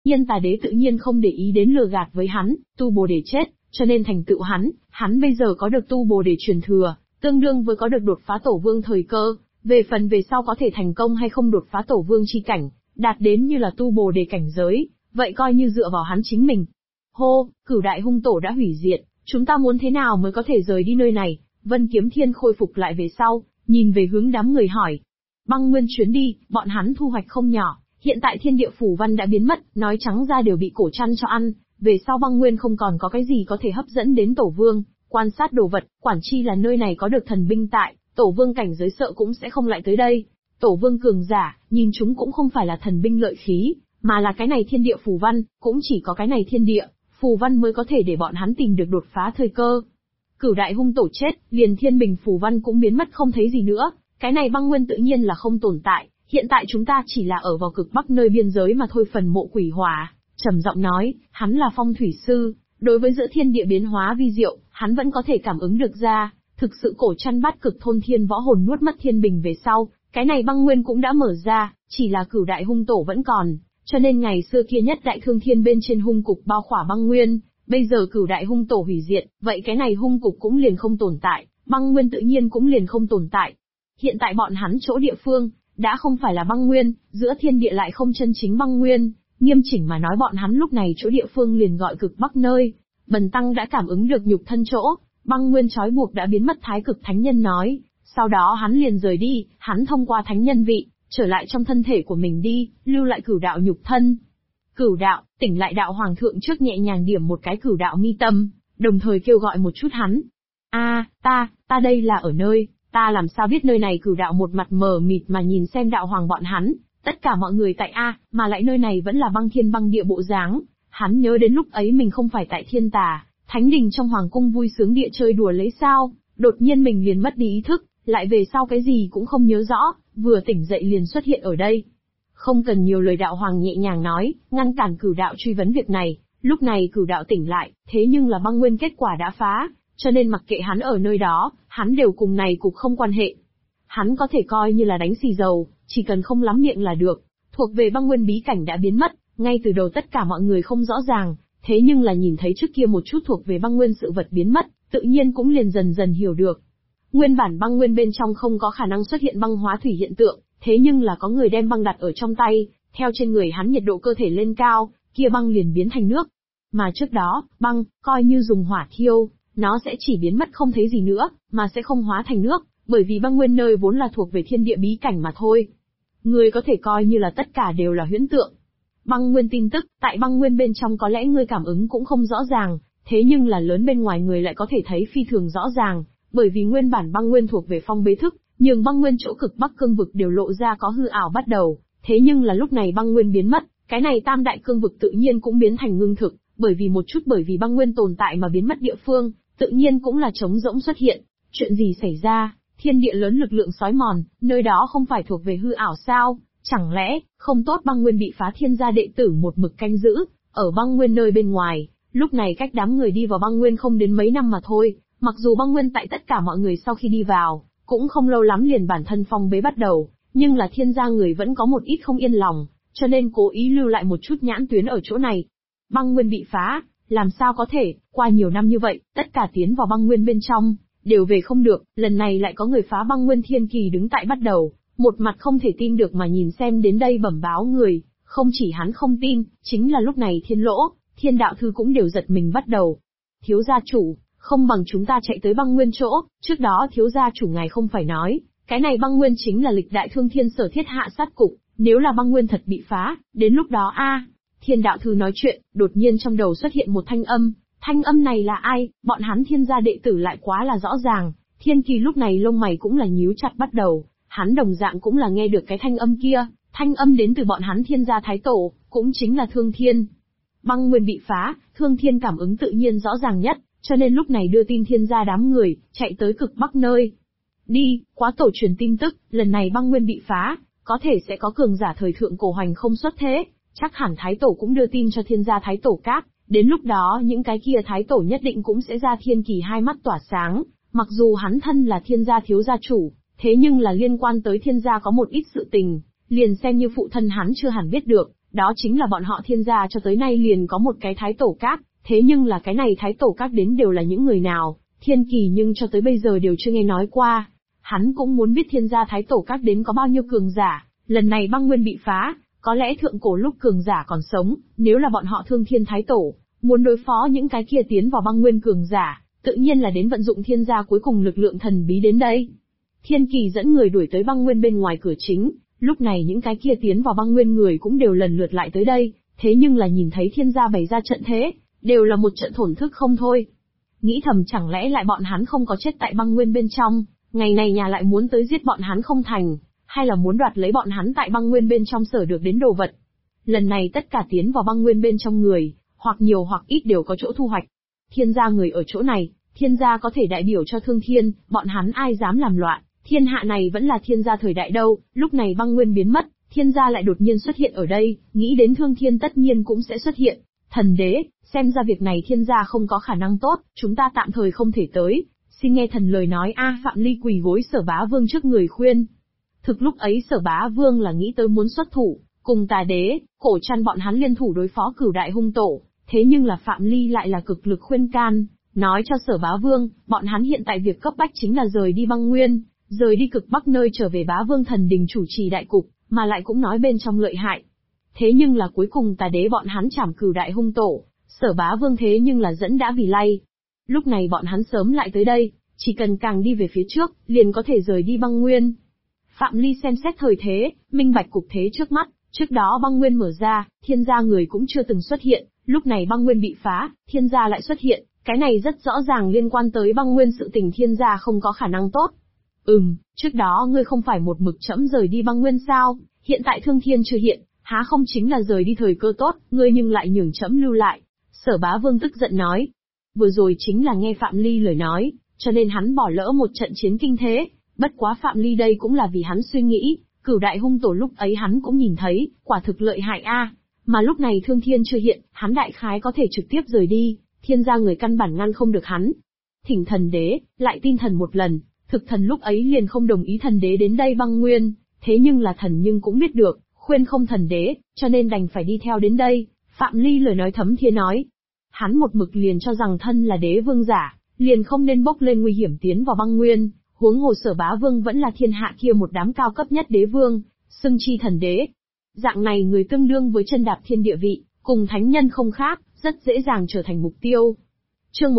Yên Tà Đế tự nhiên không để ý đến lừa gạt với hắn, tu Bồ Đề chết, cho nên thành tựu hắn bây giờ có được tu Bồ Đề truyền thừa, tương đương với có được đột phá Tổ Vương thời cơ, về phần về sau có thể thành công hay không đột phá Tổ Vương chi cảnh, đạt đến như là tu Bồ Đề cảnh giới, vậy coi như dựa vào hắn chính mình. Hô, Cửu Đại Hung Tổ đã hủy diệt, chúng ta muốn thế nào mới có thể rời đi nơi này? Vân Kiếm Thiên khôi phục lại về sau, nhìn về hướng đám người hỏi. Băng Nguyên chuyến đi, bọn hắn thu hoạch không nhỏ, hiện tại thiên địa phù văn đã biến mất, nói trắng ra đều bị cổ chăn cho ăn, về sau Băng Nguyên không còn có cái gì có thể hấp dẫn đến Tổ Vương, quan sát đồ vật, quản chi là nơi này có được thần binh tại, Tổ Vương cảnh giới sợ cũng sẽ không lại tới đây. Tổ Vương cường giả, nhìn chúng cũng không phải là thần binh lợi khí, mà là cái này thiên địa phù văn, cũng chỉ có cái này thiên địa phù văn mới có thể để bọn hắn tìm được đột phá thời cơ. Cửu Đại Hung Tổ chết, liền thiên bình phù văn cũng biến mất không thấy gì nữa, cái này Băng Nguyên tự nhiên là không tồn tại, hiện tại chúng ta chỉ là ở vào cực bắc nơi biên giới mà thôi. Phần Mộ Quỷ Hỏa trầm giọng nói, hắn là phong thủy sư, đối với giữa thiên địa biến hóa vi diệu, hắn vẫn có thể cảm ứng được ra, thực sự cổ chăn bát cực thôn thiên võ hồn nuốt mất thiên bình về sau, cái này Băng Nguyên cũng đã mở ra, chỉ là Cửu Đại Hung Tổ vẫn còn, cho nên ngày xưa kia nhất đại thương thiên bên trên hung cục bao khỏa Băng Nguyên, bây giờ Cửu Đại Hung Tổ hủy diệt, vậy cái này hung cục cũng liền không tồn tại, Băng Nguyên tự nhiên cũng liền không tồn tại. Hiện tại bọn hắn chỗ địa phương, đã không phải là Băng Nguyên, giữa thiên địa lại không chân chính Băng Nguyên, nghiêm chỉnh mà nói bọn hắn lúc này chỗ địa phương liền gọi cực bắc nơi. Bần tăng đã cảm ứng được nhục thân chỗ, Băng Nguyên trói buộc đã biến mất. Thái Cực Thánh Nhân nói, sau đó hắn liền rời đi, hắn thông qua thánh nhân vị, trở lại trong thân thể của mình đi, lưu lại cửu đạo nhục thân. Cửu đạo, tỉnh lại. Đạo Hoàng thượng trước nhẹ nhàng điểm một cái cửu đạo mi tâm, đồng thời kêu gọi một chút hắn. Ta đây là ở nơi, ta làm sao biết nơi này? Cửu đạo một mặt mờ mịt mà nhìn xem Đạo Hoàng bọn hắn, tất cả mọi người tại mà lại nơi này vẫn là băng thiên băng địa bộ dáng. Hắn nhớ đến lúc ấy mình không phải tại Thiên Tà Thánh Đình trong hoàng cung vui sướng địa chơi đùa lấy sao, đột nhiên mình liền mất đi ý thức, lại về sau cái gì cũng không nhớ rõ, vừa tỉnh dậy liền xuất hiện ở đây. Không cần nhiều lời. Đạo Hoàng nhẹ nhàng nói, ngăn cản cửu đạo truy vấn việc này. Lúc này cửu đạo tỉnh lại, thế nhưng là Băng Nguyên kết quả đã phá, cho nên mặc kệ hắn ở nơi đó, hắn đều cùng này cục không quan hệ. Hắn có thể coi như là đánh xì dầu, chỉ cần không lắm miệng là được. Thuộc về Băng Nguyên bí cảnh đã biến mất, ngay từ đầu tất cả mọi người không rõ ràng, thế nhưng là nhìn thấy trước kia một chút thuộc về Băng Nguyên sự vật biến mất, tự nhiên cũng liền dần dần hiểu được. Nguyên bản Băng Nguyên bên trong không có khả năng xuất hiện băng hóa thủy hiện tượng, thế nhưng là có người đem băng đặt ở trong tay, theo trên người hắn nhiệt độ cơ thể lên cao, kia băng liền biến thành nước. Mà trước đó, băng, coi như dùng hỏa thiêu, nó sẽ chỉ biến mất không thấy gì nữa, mà sẽ không hóa thành nước, bởi vì Băng Nguyên nơi vốn là thuộc về thiên địa bí cảnh mà thôi. Ngươi có thể coi như là tất cả đều là huyễn tượng. Băng Nguyên tin tức, tại Băng Nguyên bên trong có lẽ ngươi cảm ứng cũng không rõ ràng, thế nhưng là lớn bên ngoài người lại có thể thấy phi thường rõ ràng, bởi vì nguyên bản Băng Nguyên thuộc về phong bế thức, nhường Băng Nguyên chỗ cực bắc cương vực đều lộ ra có hư ảo bắt đầu, thế nhưng là lúc này Băng Nguyên biến mất, cái này tam đại cương vực tự nhiên cũng biến thành ngưng thực, bởi vì Băng Nguyên tồn tại mà biến mất địa phương, tự nhiên cũng là trống rỗng xuất hiện. Chuyện gì xảy ra? Thiên địa lớn lực lượng xói mòn, nơi đó không phải thuộc về hư ảo sao? Chẳng lẽ, không tốt Băng Nguyên bị phá? Thiên gia đệ tử một mực canh giữ, ở Băng Nguyên nơi bên ngoài, lúc này cách đám người đi vào Băng Nguyên không đến mấy năm mà thôi, mặc dù Băng Nguyên tại tất cả mọi người sau khi đi vào, cũng không lâu lắm liền bản thân phong bế bắt đầu, nhưng là thiên gia người vẫn có một ít không yên lòng, cho nên cố ý lưu lại một chút nhãn tuyến ở chỗ này. Băng Nguyên bị phá, làm sao có thể, qua nhiều năm như vậy, tất cả tiến vào Băng Nguyên bên trong, đều về không được, lần này lại có người phá Băng Nguyên. Thiên Kỳ đứng tại bắt đầu, một mặt không thể tin được mà nhìn xem đến đây bẩm báo người, không chỉ hắn không tin, chính là lúc này Thiên Lỗ, Thiên Đạo Thư cũng đều giật mình bắt đầu. Thiếu gia chủ, không bằng chúng ta chạy tới Băng Nguyên chỗ, trước đó thiếu gia chủ ngài không phải nói, cái này Băng Nguyên chính là lịch đại thương thiên sở thiết hạ sát cục, nếu là Băng Nguyên thật bị phá, đến lúc đó Thiên Đạo Thư nói chuyện, đột nhiên trong đầu xuất hiện một thanh âm này là ai? Bọn hắn Thiên gia đệ tử lại quá là rõ ràng. Thiên Kỳ lúc này lông mày cũng là nhíu chặt bắt đầu, hắn đồng dạng cũng là nghe được cái thanh âm kia, thanh âm đến từ bọn hắn Thiên gia thái tổ, cũng chính là Thương Thiên. Băng Nguyên bị phá, Thương Thiên cảm ứng tự nhiên rõ ràng nhất, cho nên lúc này đưa tin Thiên gia đám người, chạy tới cực bắc nơi. Đi, quá tổ truyền tin tức, lần này Băng Nguyên bị phá, có thể sẽ có cường giả thời thượng cổ hoành không xuất thế, chắc hẳn thái tổ cũng đưa tin cho Thiên gia thái tổ các, đến lúc đó những cái kia thái tổ nhất định cũng sẽ ra. Thiên Kỳ hai mắt tỏa sáng, mặc dù hắn thân là Thiên gia thiếu gia chủ, thế nhưng là liên quan tới Thiên gia có một ít sự tình, liền xem như phụ thân hắn chưa hẳn biết được, Đó chính là bọn họ Thiên gia cho tới nay liền có một cái Thái Tổ Các, thế nhưng là cái này Thái Tổ Các đến đều là những người nào, Thiên Kỳ nhưng cho tới bây giờ đều chưa nghe nói qua. Hắn cũng muốn biết Thiên gia Thái Tổ Các đến có bao nhiêu cường giả, lần này băng nguyên bị phá, có lẽ thượng cổ lúc cường giả còn sống, nếu là bọn họ Thương Thiên Thái Tổ, muốn đối phó những cái kia tiến vào băng nguyên cường giả, tự nhiên là đến vận dụng Thiên gia cuối cùng lực lượng thần bí đến đây. Thiên Kỳ dẫn người đuổi tới băng nguyên bên ngoài cửa chính, lúc này những cái kia tiến vào băng nguyên người cũng đều lần lượt lại tới đây, thế nhưng là nhìn thấy Thiên gia bày ra trận thế, đều là một trận thổn thức không thôi. Nghĩ thầm chẳng lẽ lại bọn hắn không có chết tại băng nguyên bên trong, ngày này nhà lại muốn tới giết bọn hắn không thành, hay là muốn đoạt lấy bọn hắn tại băng nguyên bên trong sở được đến đồ vật. Lần này tất cả tiến vào băng nguyên bên trong người, hoặc nhiều hoặc ít đều có chỗ thu hoạch. Thiên gia người ở chỗ này, Thiên gia có thể đại biểu cho Thương Thiên, bọn hắn ai dám làm loạn, thiên hạ này vẫn là Thiên gia thời đại đâu, lúc này băng nguyên biến mất, Thiên gia lại đột nhiên xuất hiện ở đây, nghĩ đến Thương Thiên tất nhiên cũng sẽ xuất hiện. Thần đế, xem ra việc này Thiên gia không có khả năng tốt, chúng ta tạm thời không thể tới, xin nghe thần lời nói a. Phạm Ly quỳ gối Sở Bá Vương trước người khuyên. Thực lúc ấy Sở Bá Vương là nghĩ tới muốn xuất thủ, cùng Tà Đế, Cổ Trăn bọn hắn liên thủ đối phó Cửu Đại Hung Tổ, thế nhưng là Phạm Ly lại là cực lực khuyên can, nói cho Sở Bá Vương, bọn hắn hiện tại việc cấp bách chính là rời đi băng nguyên, rời đi cực bắc nơi trở về Bá Vương Thần Đình chủ trì đại cục, mà lại cũng nói bên trong lợi hại. Thế nhưng là cuối cùng Tà Đế bọn hắn chảm Cửu Đại Hung Tổ, Sở Bá Vương thế nhưng là dẫn đã vì lay. Lúc này bọn hắn sớm lại tới đây, chỉ cần càng đi về phía trước, liền có thể rời đi băng nguyên. Phạm Ly xem xét thời thế, minh bạch cục thế trước mắt, trước đó băng nguyên mở ra, Thiên gia người cũng chưa từng xuất hiện, lúc này băng nguyên bị phá, Thiên gia lại xuất hiện, cái này rất rõ ràng liên quan tới băng nguyên, sự tình Thiên gia không có khả năng tốt. Trước đó ngươi không phải một mực trẫm rời đi băng nguyên sao, hiện tại Thương Thiên chưa hiện, há không chính là rời đi thời cơ tốt, ngươi nhưng lại nhường trẫm lưu lại. Sở Bá Vương tức giận nói. Vừa rồi chính là nghe Phạm Ly lời nói, cho nên hắn bỏ lỡ một trận chiến kinh thế, bất quá Phạm Ly đây cũng là vì hắn suy nghĩ, Cửu Đại Hung Tổ lúc ấy hắn cũng nhìn thấy, quả thực lợi hại a. Mà lúc này Thương Thiên chưa hiện, hắn đại khái có thể trực tiếp rời đi, Thiên gia người căn bản ngăn không được hắn. Thỉnh thần đế, lại tin thần một lần, thực thần lúc ấy liền không đồng ý thần đế đến đây băng nguyên, thế nhưng là thần nhưng cũng biết được, khuyên không thần đế, cho nên đành phải đi theo đến đây. Phạm Ly lời nói thấm thía nói. Hắn một mực liền cho rằng thân là đế vương giả, liền không nên bốc lên nguy hiểm tiến vào băng nguyên, huống hồ Sở Bá Vương vẫn là thiên hạ kia một đám cao cấp nhất đế vương, xưng chi thần đế. Dạng này người tương đương với chân đạp thiên địa vị, cùng thánh nhân không khác, rất dễ dàng trở thành mục tiêu. Chương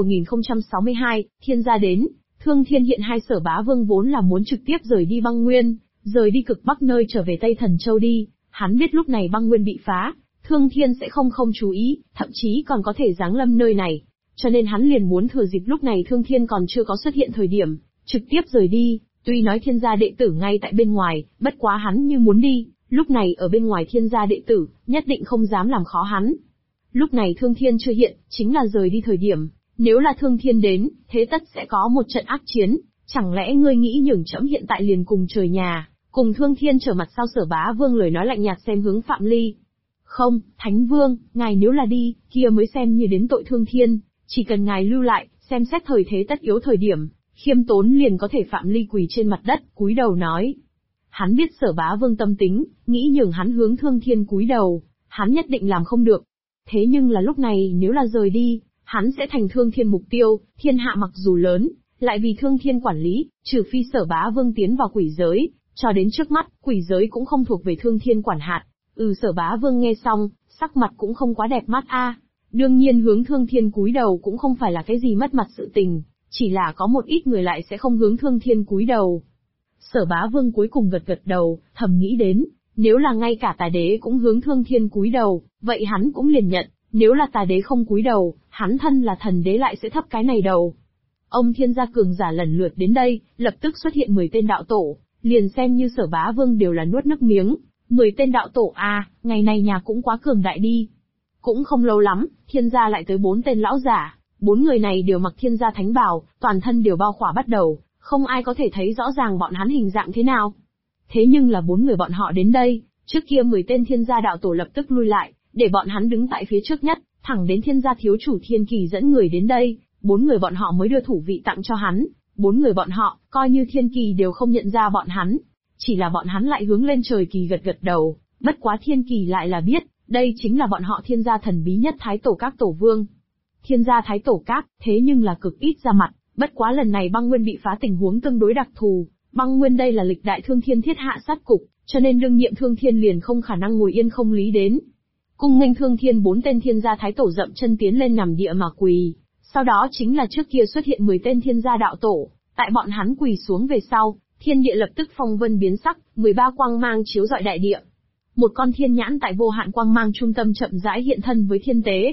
1062, Thiên gia đến, Thương Thiên hiện, hai Sở Bá Vương vốn là muốn trực tiếp rời đi băng nguyên, rời đi cực bắc nơi trở về Tây Thần Châu đi, hắn biết lúc này băng nguyên bị phá, Thương Thiên sẽ không chú ý, thậm chí còn có thể giáng lâm nơi này, cho nên hắn liền muốn thừa dịp lúc này Thương Thiên còn chưa có xuất hiện thời điểm, trực tiếp rời đi. Tuy nói Thiên gia đệ tử ngay tại bên ngoài, bất quá hắn như muốn đi, lúc này ở bên ngoài Thiên gia đệ tử, nhất định không dám làm khó hắn. Lúc này Thương Thiên chưa hiện, chính là rời đi thời điểm, nếu là Thương Thiên đến, thế tất sẽ có một trận ác chiến, chẳng lẽ ngươi nghĩ nhường trẫm hiện tại liền cùng trời nhà, cùng Thương Thiên trở mặt sao? Sở Bá Vương lời nói lạnh nhạt xem hướng Phạm Ly. Không, Thánh Vương, ngài nếu là đi, kia mới xem như đến tội Thương Thiên, chỉ cần ngài lưu lại, xem xét thời thế tất yếu thời điểm, khiêm tốn liền có thể. Phạm Ly quỳ trên mặt đất, cúi đầu nói. Hắn biết Sở Bá Vương tâm tính, nghĩ nhường hắn hướng Thương Thiên cúi đầu, hắn nhất định làm không được. Thế nhưng là lúc này nếu là rời đi, hắn sẽ thành Thương Thiên mục tiêu, thiên hạ mặc dù lớn, lại vì Thương Thiên quản lý, trừ phi Sở Bá Vương tiến vào quỷ giới, cho đến trước mắt, quỷ giới cũng không thuộc về Thương Thiên quản hạt. Sở Bá Vương nghe xong, sắc mặt cũng không quá đẹp mắt a. Đương nhiên hướng Thương Thiên cúi đầu cũng không phải là cái gì mất mặt sự tình, chỉ là có một ít người lại sẽ không hướng Thương Thiên cúi đầu. Sở Bá Vương cuối cùng gật gật đầu, thầm nghĩ đến, nếu là ngay cả Tà Đế cũng hướng Thương Thiên cúi đầu, vậy hắn cũng liền nhận, nếu là Tà Đế không cúi đầu, hắn thân là thần đế lại sẽ thấp cái này đầu. Ông Thiên gia cường giả lần lượt đến đây, lập tức xuất hiện 10 tên đạo tổ, liền xem như Sở Bá Vương đều là nuốt nước miếng. 10 tên đạo tổ ngày này nhà cũng quá cường đại đi. Cũng không lâu lắm, Thiên gia lại tới 4 tên lão giả, 4 người này đều mặc Thiên gia thánh bào, toàn thân đều bao khỏa bắt đầu, không ai có thể thấy rõ ràng bọn hắn hình dạng thế nào. Thế nhưng là 4 người bọn họ đến đây, trước kia 10 tên Thiên gia đạo tổ lập tức lui lại, để bọn hắn đứng tại phía trước nhất, thẳng đến Thiên gia thiếu chủ Thiên Kỳ dẫn người đến đây, 4 người bọn họ mới đưa thủ vị tặng cho hắn. 4 người bọn họ, coi như Thiên Kỳ đều không nhận ra bọn hắn. Chỉ là bọn hắn lại hướng lên trời kỳ gật gật đầu, bất quá Thiên Kỳ lại là biết, Đây chính là bọn họ Thiên gia thần bí nhất Thái Tổ Các Tổ Vương. Thiên gia Thái Tổ Các, thế nhưng là cực ít ra mặt, bất quá lần này băng nguyên bị phá tình huống tương đối đặc thù, băng nguyên đây là lịch đại Thương Thiên thiết hạ sát cục, cho nên đương nhiệm Thương Thiên liền không khả năng ngồi yên không lý đến. Cung nghênh Thương Thiên 4 tên Thiên gia Thái Tổ dậm chân tiến lên nằm địa mà quỳ, sau đó chính là trước kia xuất hiện 10 tên Thiên gia đạo tổ, tại bọn hắn quỳ xuống về sau, thiên địa lập tức phong vân biến sắc, 13 quang mang chiếu rọi đại địa. Một con thiên nhãn tại vô hạn quang mang trung tâm chậm rãi hiện thân với thiên tế.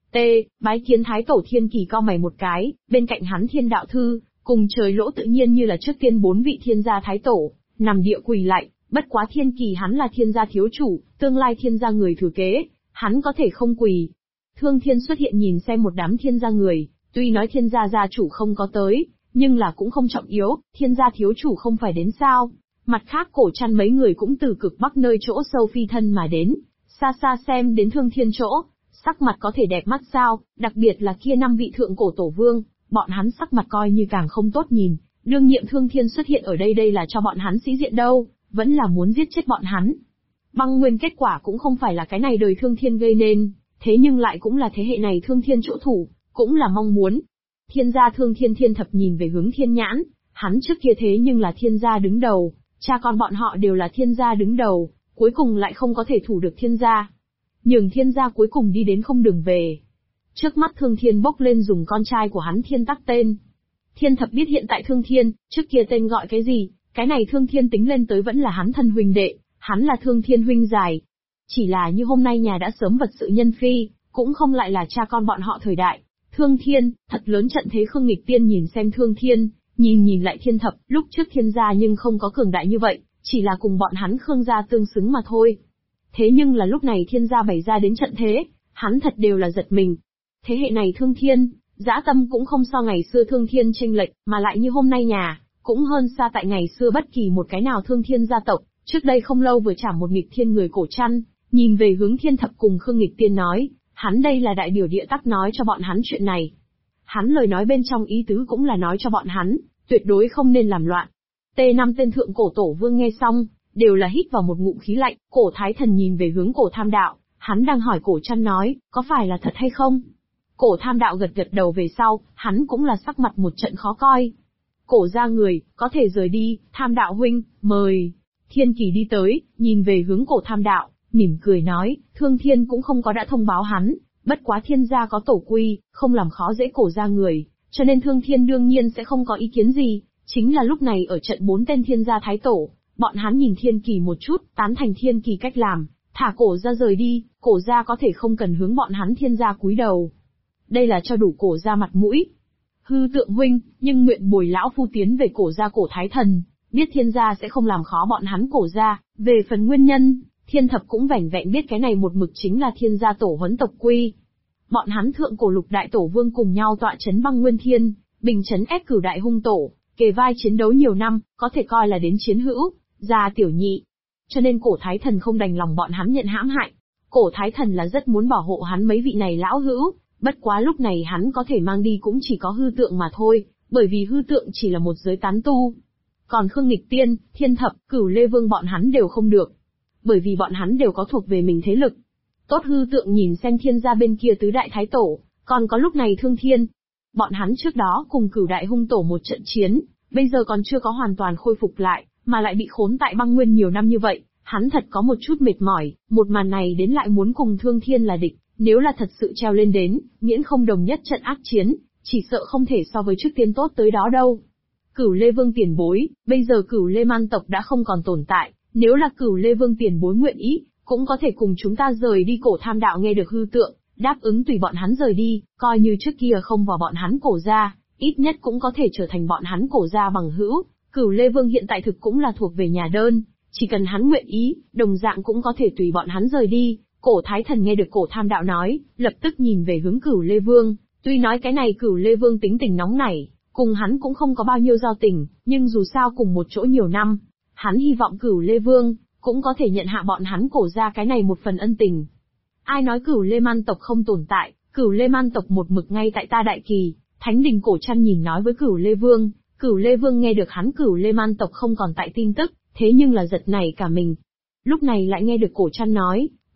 Bái kiến Thái Tổ Thiên Kỳ cau mày một cái, bên cạnh hắn Thiên Đạo Thư, cùng trời lỗ tự nhiên như là trước tiên 4 vị Thiên gia Thái Tổ, nằm địa quỳ lạy, bất quá Thiên Kỳ hắn là Thiên gia thiếu chủ, tương lai Thiên gia người thừa kế, hắn có thể không quỳ. Thương Thiên xuất hiện nhìn xem một đám Thiên gia người, tuy nói Thiên gia gia chủ không có tới, nhưng là cũng không trọng yếu, Thiên gia thiếu chủ không phải đến sao. Mặt khác Cổ Trăn mấy người cũng từ cực bắc nơi chỗ sâu phi thân mà đến, xa xa xem đến Thương Thiên chỗ, sắc mặt có thể đẹp mắt sao, đặc biệt là kia 5 vị thượng cổ tổ vương, bọn hắn sắc mặt coi như càng không tốt nhìn, đương nhiệm Thương Thiên xuất hiện ở đây là cho bọn hắn sĩ diện đâu, vẫn là muốn giết chết bọn hắn. Băng nguyên kết quả cũng không phải là cái này đời Thương Thiên gây nên, thế nhưng lại cũng là thế hệ này Thương Thiên chỗ thủ, cũng là mong muốn. Thiên gia Thương Thiên Thiên Thập nhìn về hướng Thiên Nhãn, hắn trước kia thế nhưng là Thiên gia đứng đầu, cha con bọn họ đều là Thiên gia đứng đầu, cuối cùng lại không có thể thủ được Thiên gia. Nhường Thiên gia cuối cùng đi đến không đường về. Trước mắt Thương Thiên bốc lên dùng con trai của hắn Thiên Tắc tên. Thiên Thập biết hiện tại Thương Thiên, trước kia tên gọi cái gì, cái này Thương Thiên tính lên tới vẫn là hắn thân huynh đệ, hắn là Thương Thiên huynh dài. Chỉ là như hôm nay nhà đã sớm vật sự nhân phi, cũng không lại là cha con bọn họ thời đại. Thương Thiên, thật lớn trận thế Khương Nghịch Tiên nhìn xem Thương Thiên, nhìn lại Thiên Thập, lúc trước Thiên gia nhưng không có cường đại như vậy, chỉ là cùng bọn hắn Khương gia tương xứng mà thôi. Thế nhưng là lúc này Thiên gia bày ra đến trận thế, hắn thật đều là giật mình. Thế hệ này Thương Thiên, dã tâm cũng không so ngày xưa Thương Thiên chênh lệch, mà lại như hôm nay nhà, cũng hơn xa tại ngày xưa bất kỳ một cái nào Thương Thiên gia tộc, trước đây không lâu vừa chảm một nghịch thiên người Cổ Trăn, nhìn về hướng Thiên Thập cùng Khương Nghịch Tiên nói, hắn đây là đại biểu địa tắc nói cho bọn hắn chuyện này. Hắn lời nói bên trong ý tứ cũng là nói cho bọn hắn, tuyệt đối không nên làm loạn. T5 tên thượng cổ tổ vương nghe xong, đều là hít vào một ngụm khí lạnh, Cổ Thái Thần nhìn về hướng Cổ Tham Đạo, hắn đang hỏi Cổ Trăn nói, có phải là thật hay không? Cổ Tham Đạo gật đầu về sau, hắn cũng là sắc mặt một trận khó coi. Cổ gia người, có thể rời đi, Tham Đạo huynh, mời. Thiên Kỳ đi tới, nhìn về hướng Cổ Tham Đạo, mỉm cười nói, Thương Thiên cũng không có đã thông báo hắn, bất quá Thiên gia có tổ quy, không làm khó dễ Cổ gia người, cho nên Thương Thiên đương nhiên sẽ không có ý kiến gì. Chính là lúc này ở trận 4 tên Thiên gia Thái Tổ, bọn hắn nhìn Thiên Kỳ một chút, tán thành Thiên Kỳ cách làm, thả Cổ gia rời đi, Cổ gia có thể không cần hướng bọn hắn Thiên gia cúi đầu. Đây là cho đủ Cổ gia mặt mũi. Hư Tượng huynh, nhưng nguyện bồi lão phu tiến về Cổ gia Cổ Thái Thần, biết Thiên gia sẽ không làm khó bọn hắn Cổ gia, về phần nguyên nhân, Thiên Thập cũng vẻn vẹn biết cái này một mực chính là Thiên gia tổ huấn tộc quy. Bọn hắn thượng cổ lục đại tổ vương cùng nhau tọa chấn băng nguyên thiên, bình chấn ép cửu đại hung tổ, kề vai chiến đấu nhiều năm, có thể coi là đến chiến hữu, gia tiểu nhị. Cho nên Cổ Thái Thần không đành lòng bọn hắn nhận hãm hại. Cổ Thái Thần là rất muốn bảo hộ hắn mấy vị này lão hữu, bất quá lúc này hắn có thể mang đi cũng chỉ có Hư Tượng mà thôi, bởi vì Hư Tượng chỉ là một giới tán tu. Còn Khương Nghịch Tiên, Thiên Thập, Cửu Lê Vương bọn hắn đều không được, bởi vì bọn hắn đều có thuộc về mình thế lực. Tốt Hư Tượng nhìn xem Thiên gia bên kia tứ đại thái tổ, còn có lúc này Thương Thiên. Bọn hắn trước đó cùng cửu đại hung tổ một trận chiến, bây giờ còn chưa có hoàn toàn khôi phục lại, mà lại bị khốn tại băng nguyên nhiều năm như vậy, hắn thật có một chút mệt mỏi, một màn này đến lại muốn cùng Thương Thiên là địch, nếu là thật sự treo lên đến, miễn không đồng nhất trận ác chiến, chỉ sợ không thể so với trước tiên tốt tới đó đâu. Cửu Lê Vương tiền bối, bây giờ Cửu Lê Man tộc đã không còn tồn tại, nếu là Cửu Lê Vương tiền bối nguyện ý, cũng có thể cùng chúng ta rời đi. Cổ Tham Đạo nghe được Hư Tượng, đáp ứng tùy bọn hắn rời đi, coi như trước kia không vào bọn hắn Cổ gia, ít nhất cũng có thể trở thành bọn hắn Cổ gia bằng hữu. Cửu Lê Vương hiện tại thực cũng là thuộc về nhà đơn, chỉ cần hắn nguyện ý, đồng dạng cũng có thể tùy bọn hắn rời đi. Cổ Thái Thần nghe được Cổ Tham Đạo nói, lập tức nhìn về hướng Cửu Lê Vương, tuy nói cái này Cửu Lê Vương tính tình nóng nảy, cùng hắn cũng không có bao nhiêu giao tình, nhưng dù sao cùng một chỗ nhiều năm, hắn hy vọng Cửu Lê Vương cũng có thể nhận hạ bọn hắn Cổ gia cái này một phần ân tình. Ai nói Cửu Lê Man tộc không tồn tại, Cửu Lê Man tộc một mực ngay tại ta Đại Kỳ. Thánh Đình Cổ Trăn nhìn nói với Cửu Lê Vương, Cửu Lê Vương nghe được hắn Cửu Lê Man tộc không còn tại tin tức, thế nhưng là giật nảy cả mình. Lúc này lại nghe được Cổ Trăn nói,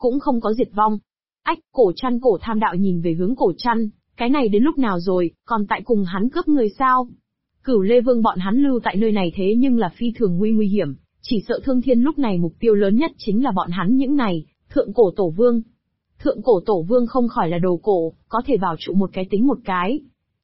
cũng không có diệt vong. Ách, Cổ Trăn Cổ Tham Đạo nhìn về hướng Cổ Trăn, cái này đến lúc nào rồi, còn tại cùng hắn cướp người sao? Cửu Lê Vương bọn hắn lưu tại nơi này thế nhưng là phi thường nguy hiểm, chỉ sợ Thương Thiên lúc này mục tiêu lớn nhất chính là bọn hắn những này, Thượng Cổ Tổ Vương. Thượng Cổ Tổ Vương không khỏi là đồ cổ, có thể bảo trụ một cái tính một cái.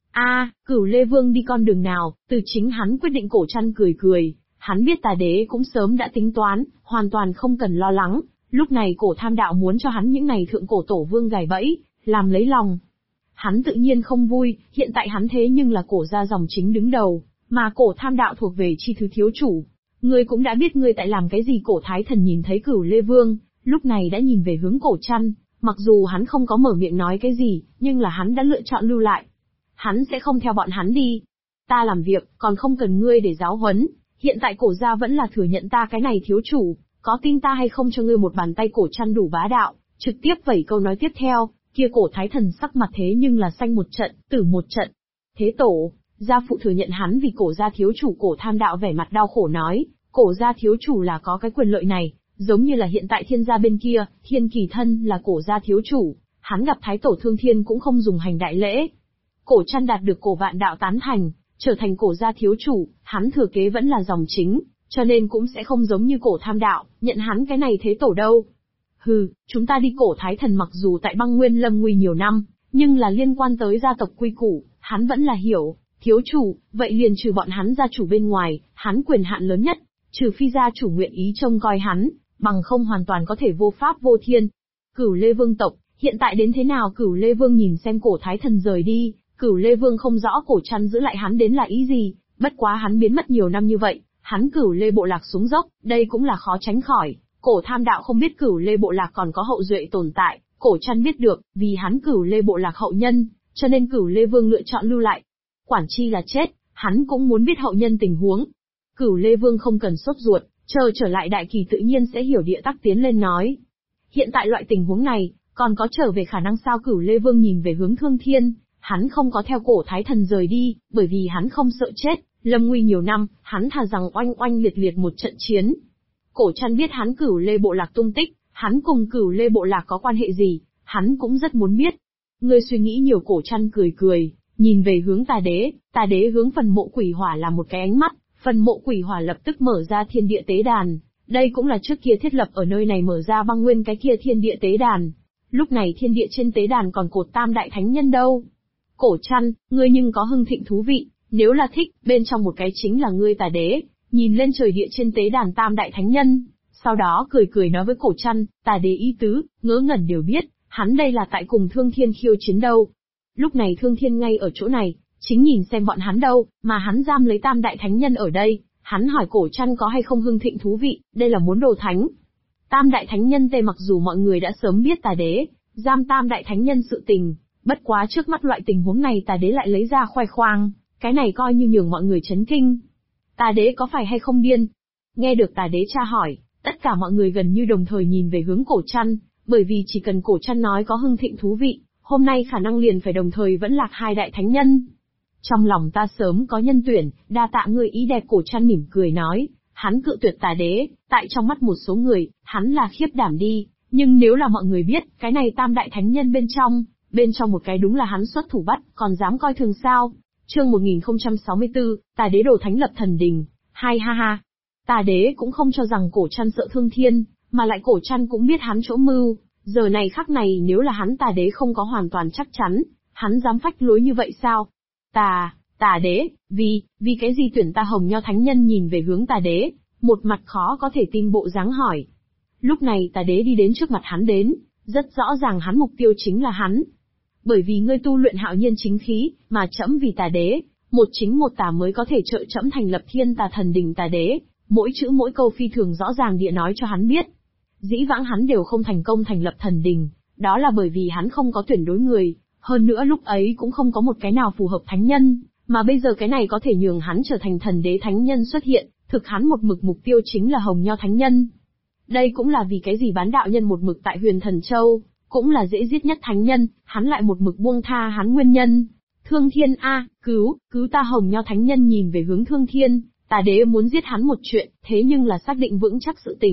Cửu Lê Vương đi con đường nào, từ chính hắn quyết định. Cổ Trăn cười, hắn biết Tà Đế cũng sớm đã tính toán, hoàn toàn không cần lo lắng, lúc này Cổ Tham Đạo muốn cho hắn những này Thượng Cổ Tổ Vương gài bẫy, làm lấy lòng. Hắn tự nhiên không vui, hiện tại hắn thế nhưng là Cổ gia dòng chính đứng đầu, mà Cổ Tham Đạo thuộc về chi thứ thiếu chủ. Ngươi cũng đã biết ngươi tại làm cái gì. Cổ Thái Thần nhìn thấy Cửu Lê Vương, lúc này đã nhìn về hướng Cổ Trăn, mặc dù hắn không có mở miệng nói cái gì, nhưng là hắn đã lựa chọn lưu lại. Hắn sẽ không theo bọn hắn đi. Ta làm việc, còn không cần ngươi để giáo huấn, hiện tại Cổ gia vẫn là thừa nhận ta cái này thiếu chủ, có tin ta hay không cho ngươi một bàn tay. Cổ Trăn đủ bá đạo, trực tiếp vẩy câu nói tiếp theo, kia Cổ Thái Thần sắc mặt thế nhưng là xanh một trận, tử một trận. Thế tổ, gia phụ thừa nhận hắn vì Cổ gia thiếu chủ. Cổ Tham Đạo vẻ mặt đau khổ nói, Cổ gia thiếu chủ là có cái quyền lợi này, giống như là hiện tại Thiên gia bên kia, Thiên Kỳ thân là Cổ gia thiếu chủ, hắn gặp Thái tổ Thương Thiên cũng không dùng hành đại lễ. Cổ Trăn đạt được Cổ Vạn Đạo tán thành, trở thành Cổ gia thiếu chủ, hắn thừa kế vẫn là dòng chính, cho nên cũng sẽ không giống như Cổ Tham Đạo, nhận hắn cái này thế tổ đâu. Hừ, chúng ta đi. Cổ Thái Thần mặc dù tại Băng Nguyên lâm nguy nhiều năm, nhưng là liên quan tới gia tộc quy củ, hắn vẫn là hiểu. Thiếu chủ, vậy liền trừ bọn hắn gia chủ bên ngoài, hắn quyền hạn lớn nhất, trừ phi gia chủ nguyện ý trông coi hắn, bằng không hoàn toàn có thể vô pháp vô thiên. Cửu Lê Vương tộc, hiện tại đến thế nào? Cửu Lê Vương nhìn xem Cổ Thái Thần rời đi, Cửu Lê Vương không rõ Cổ Trăn giữ lại hắn đến là ý gì, bất quá hắn biến mất nhiều năm như vậy, hắn Cửu Lê bộ lạc xuống dốc, đây cũng là khó tránh khỏi. Cổ Tham Đạo không biết Cửu Lê bộ lạc còn có hậu duệ tồn tại, Cổ Trăn biết được, vì hắn Cửu Lê bộ lạc hậu nhân, cho nên Cửu Lê Vương lựa chọn lưu lại. Quản chi là chết, hắn cũng muốn biết hậu nhân tình huống. Cửu Lê Vương không cần sốt ruột, chờ trở lại Đại Kỳ tự nhiên sẽ hiểu. Địa Tắc tiến lên nói, hiện tại loại tình huống này, còn có trở về khả năng sao? Cửu Lê Vương nhìn về hướng Thương Thiên, hắn không có theo Cổ Thái Thần rời đi, bởi vì hắn không sợ chết, lâm nguy nhiều năm, hắn thà rằng oanh oanh liệt liệt một trận chiến. Cổ Trăn biết hắn Cửu Lê bộ lạc tung tích, hắn cùng Cửu Lê bộ lạc có quan hệ gì, hắn cũng rất muốn biết. Ngươi suy nghĩ nhiều. Cổ Trăn cười, nhìn về hướng Tà Đế hướng phần mộ quỷ hỏa là một cái ánh mắt, phần mộ quỷ hỏa lập tức mở ra thiên địa tế đàn, đây cũng là trước kia thiết lập ở nơi này mở ra Băng Nguyên cái kia thiên địa tế đàn. Lúc này thiên địa trên tế đàn còn cột Tam Đại Thánh Nhân đâu. Cổ Trăn, ngươi nhưng có hưng thịnh thú vị, nếu là thích, bên trong một cái chính là ngươi. Tà Đế nhìn lên trời địa trên tế đàn Tam Đại Thánh Nhân, sau đó cười nói với Cổ Trăn, Tà Đế ý tứ, ngớ ngẩn đều biết, hắn đây là tại cùng Thương Thiên khiêu chiến đâu. Lúc này Thương Thiên ngay ở chỗ này, chính nhìn xem bọn hắn đâu, mà hắn giam lấy Tam Đại Thánh Nhân ở đây, hắn hỏi Cổ Trăn có hay không hưng thịnh thú vị, đây là muốn đồ thánh. Tam Đại Thánh Nhân mặc dù mọi người đã sớm biết Tà Đế giam Tam Đại Thánh Nhân sự tình, bất quá trước mắt loại tình huống này Tà Đế lại lấy ra khoe khoang, cái này coi như nhường mọi người chấn kinh. Tà Đế có phải hay không điên? Nghe được Tà Đế tra hỏi, tất cả mọi người gần như đồng thời nhìn về hướng Cổ Trăn, bởi vì chỉ cần Cổ Trăn nói có hưng thịnh thú vị, hôm nay khả năng liền phải đồng thời vẫn lạc hai đại thánh nhân. Trong lòng ta sớm có nhân tuyển, đa tạ ngươi ý đẹp. Cổ Trăn mỉm cười nói, hắn cự tuyệt Tà Đế, tại trong mắt một số người, hắn là khiếp đảm đi, nhưng nếu là mọi người biết, cái này Tam Đại Thánh Nhân bên trong một cái đúng là hắn xuất thủ bắt, còn dám coi thường sao? Chương 1064, Tà Đế đồ thánh lập thần đình, hai ha ha. Tà Đế cũng không cho rằng Cổ Trăn sợ Thương Thiên, mà lại Cổ Trăn cũng biết hắn chỗ mưu, giờ này khắc này nếu là hắn Tà Đế không có hoàn toàn chắc chắn, hắn dám phách lối như vậy sao? Tà Đế, vì cái gì tuyển ta Hồng Nho Thánh Nhân? Nhìn về hướng Tà Đế, một mặt khó có thể tin bộ dáng hỏi. Lúc này Tà Đế đi đến trước mặt hắn đến, rất rõ ràng hắn mục tiêu chính là hắn. Bởi vì ngươi tu luyện hạo nhiên chính khí, mà trẫm vì Tà Đế, một chính một tà mới có thể trợ trẫm thành lập Thiên Tà Thần Đình. Tà Đế, mỗi chữ mỗi câu phi thường rõ ràng địa nói cho hắn biết. Dĩ vãng hắn đều không thành công thành lập thần đình, đó là bởi vì hắn không có tuyển đối người, hơn nữa lúc ấy cũng không có một cái nào phù hợp thánh nhân, mà bây giờ cái này có thể nhường hắn trở thành thần đế thánh nhân xuất hiện, thực hắn một mực mục tiêu chính là Hồng Nho Thánh Nhân. Đây cũng là vì cái gì Bán Đạo Nhân một mực tại Huyền Thần Châu, cũng là dễ giết nhất thánh nhân, hắn lại một mực buông tha hắn nguyên nhân. Thương Thiên a, cứu ta! Hồng Nho Thánh Nhân nhìn về hướng Thương Thiên, Tà Đế muốn giết hắn một chuyện, thế nhưng là xác định vững chắc sự tình,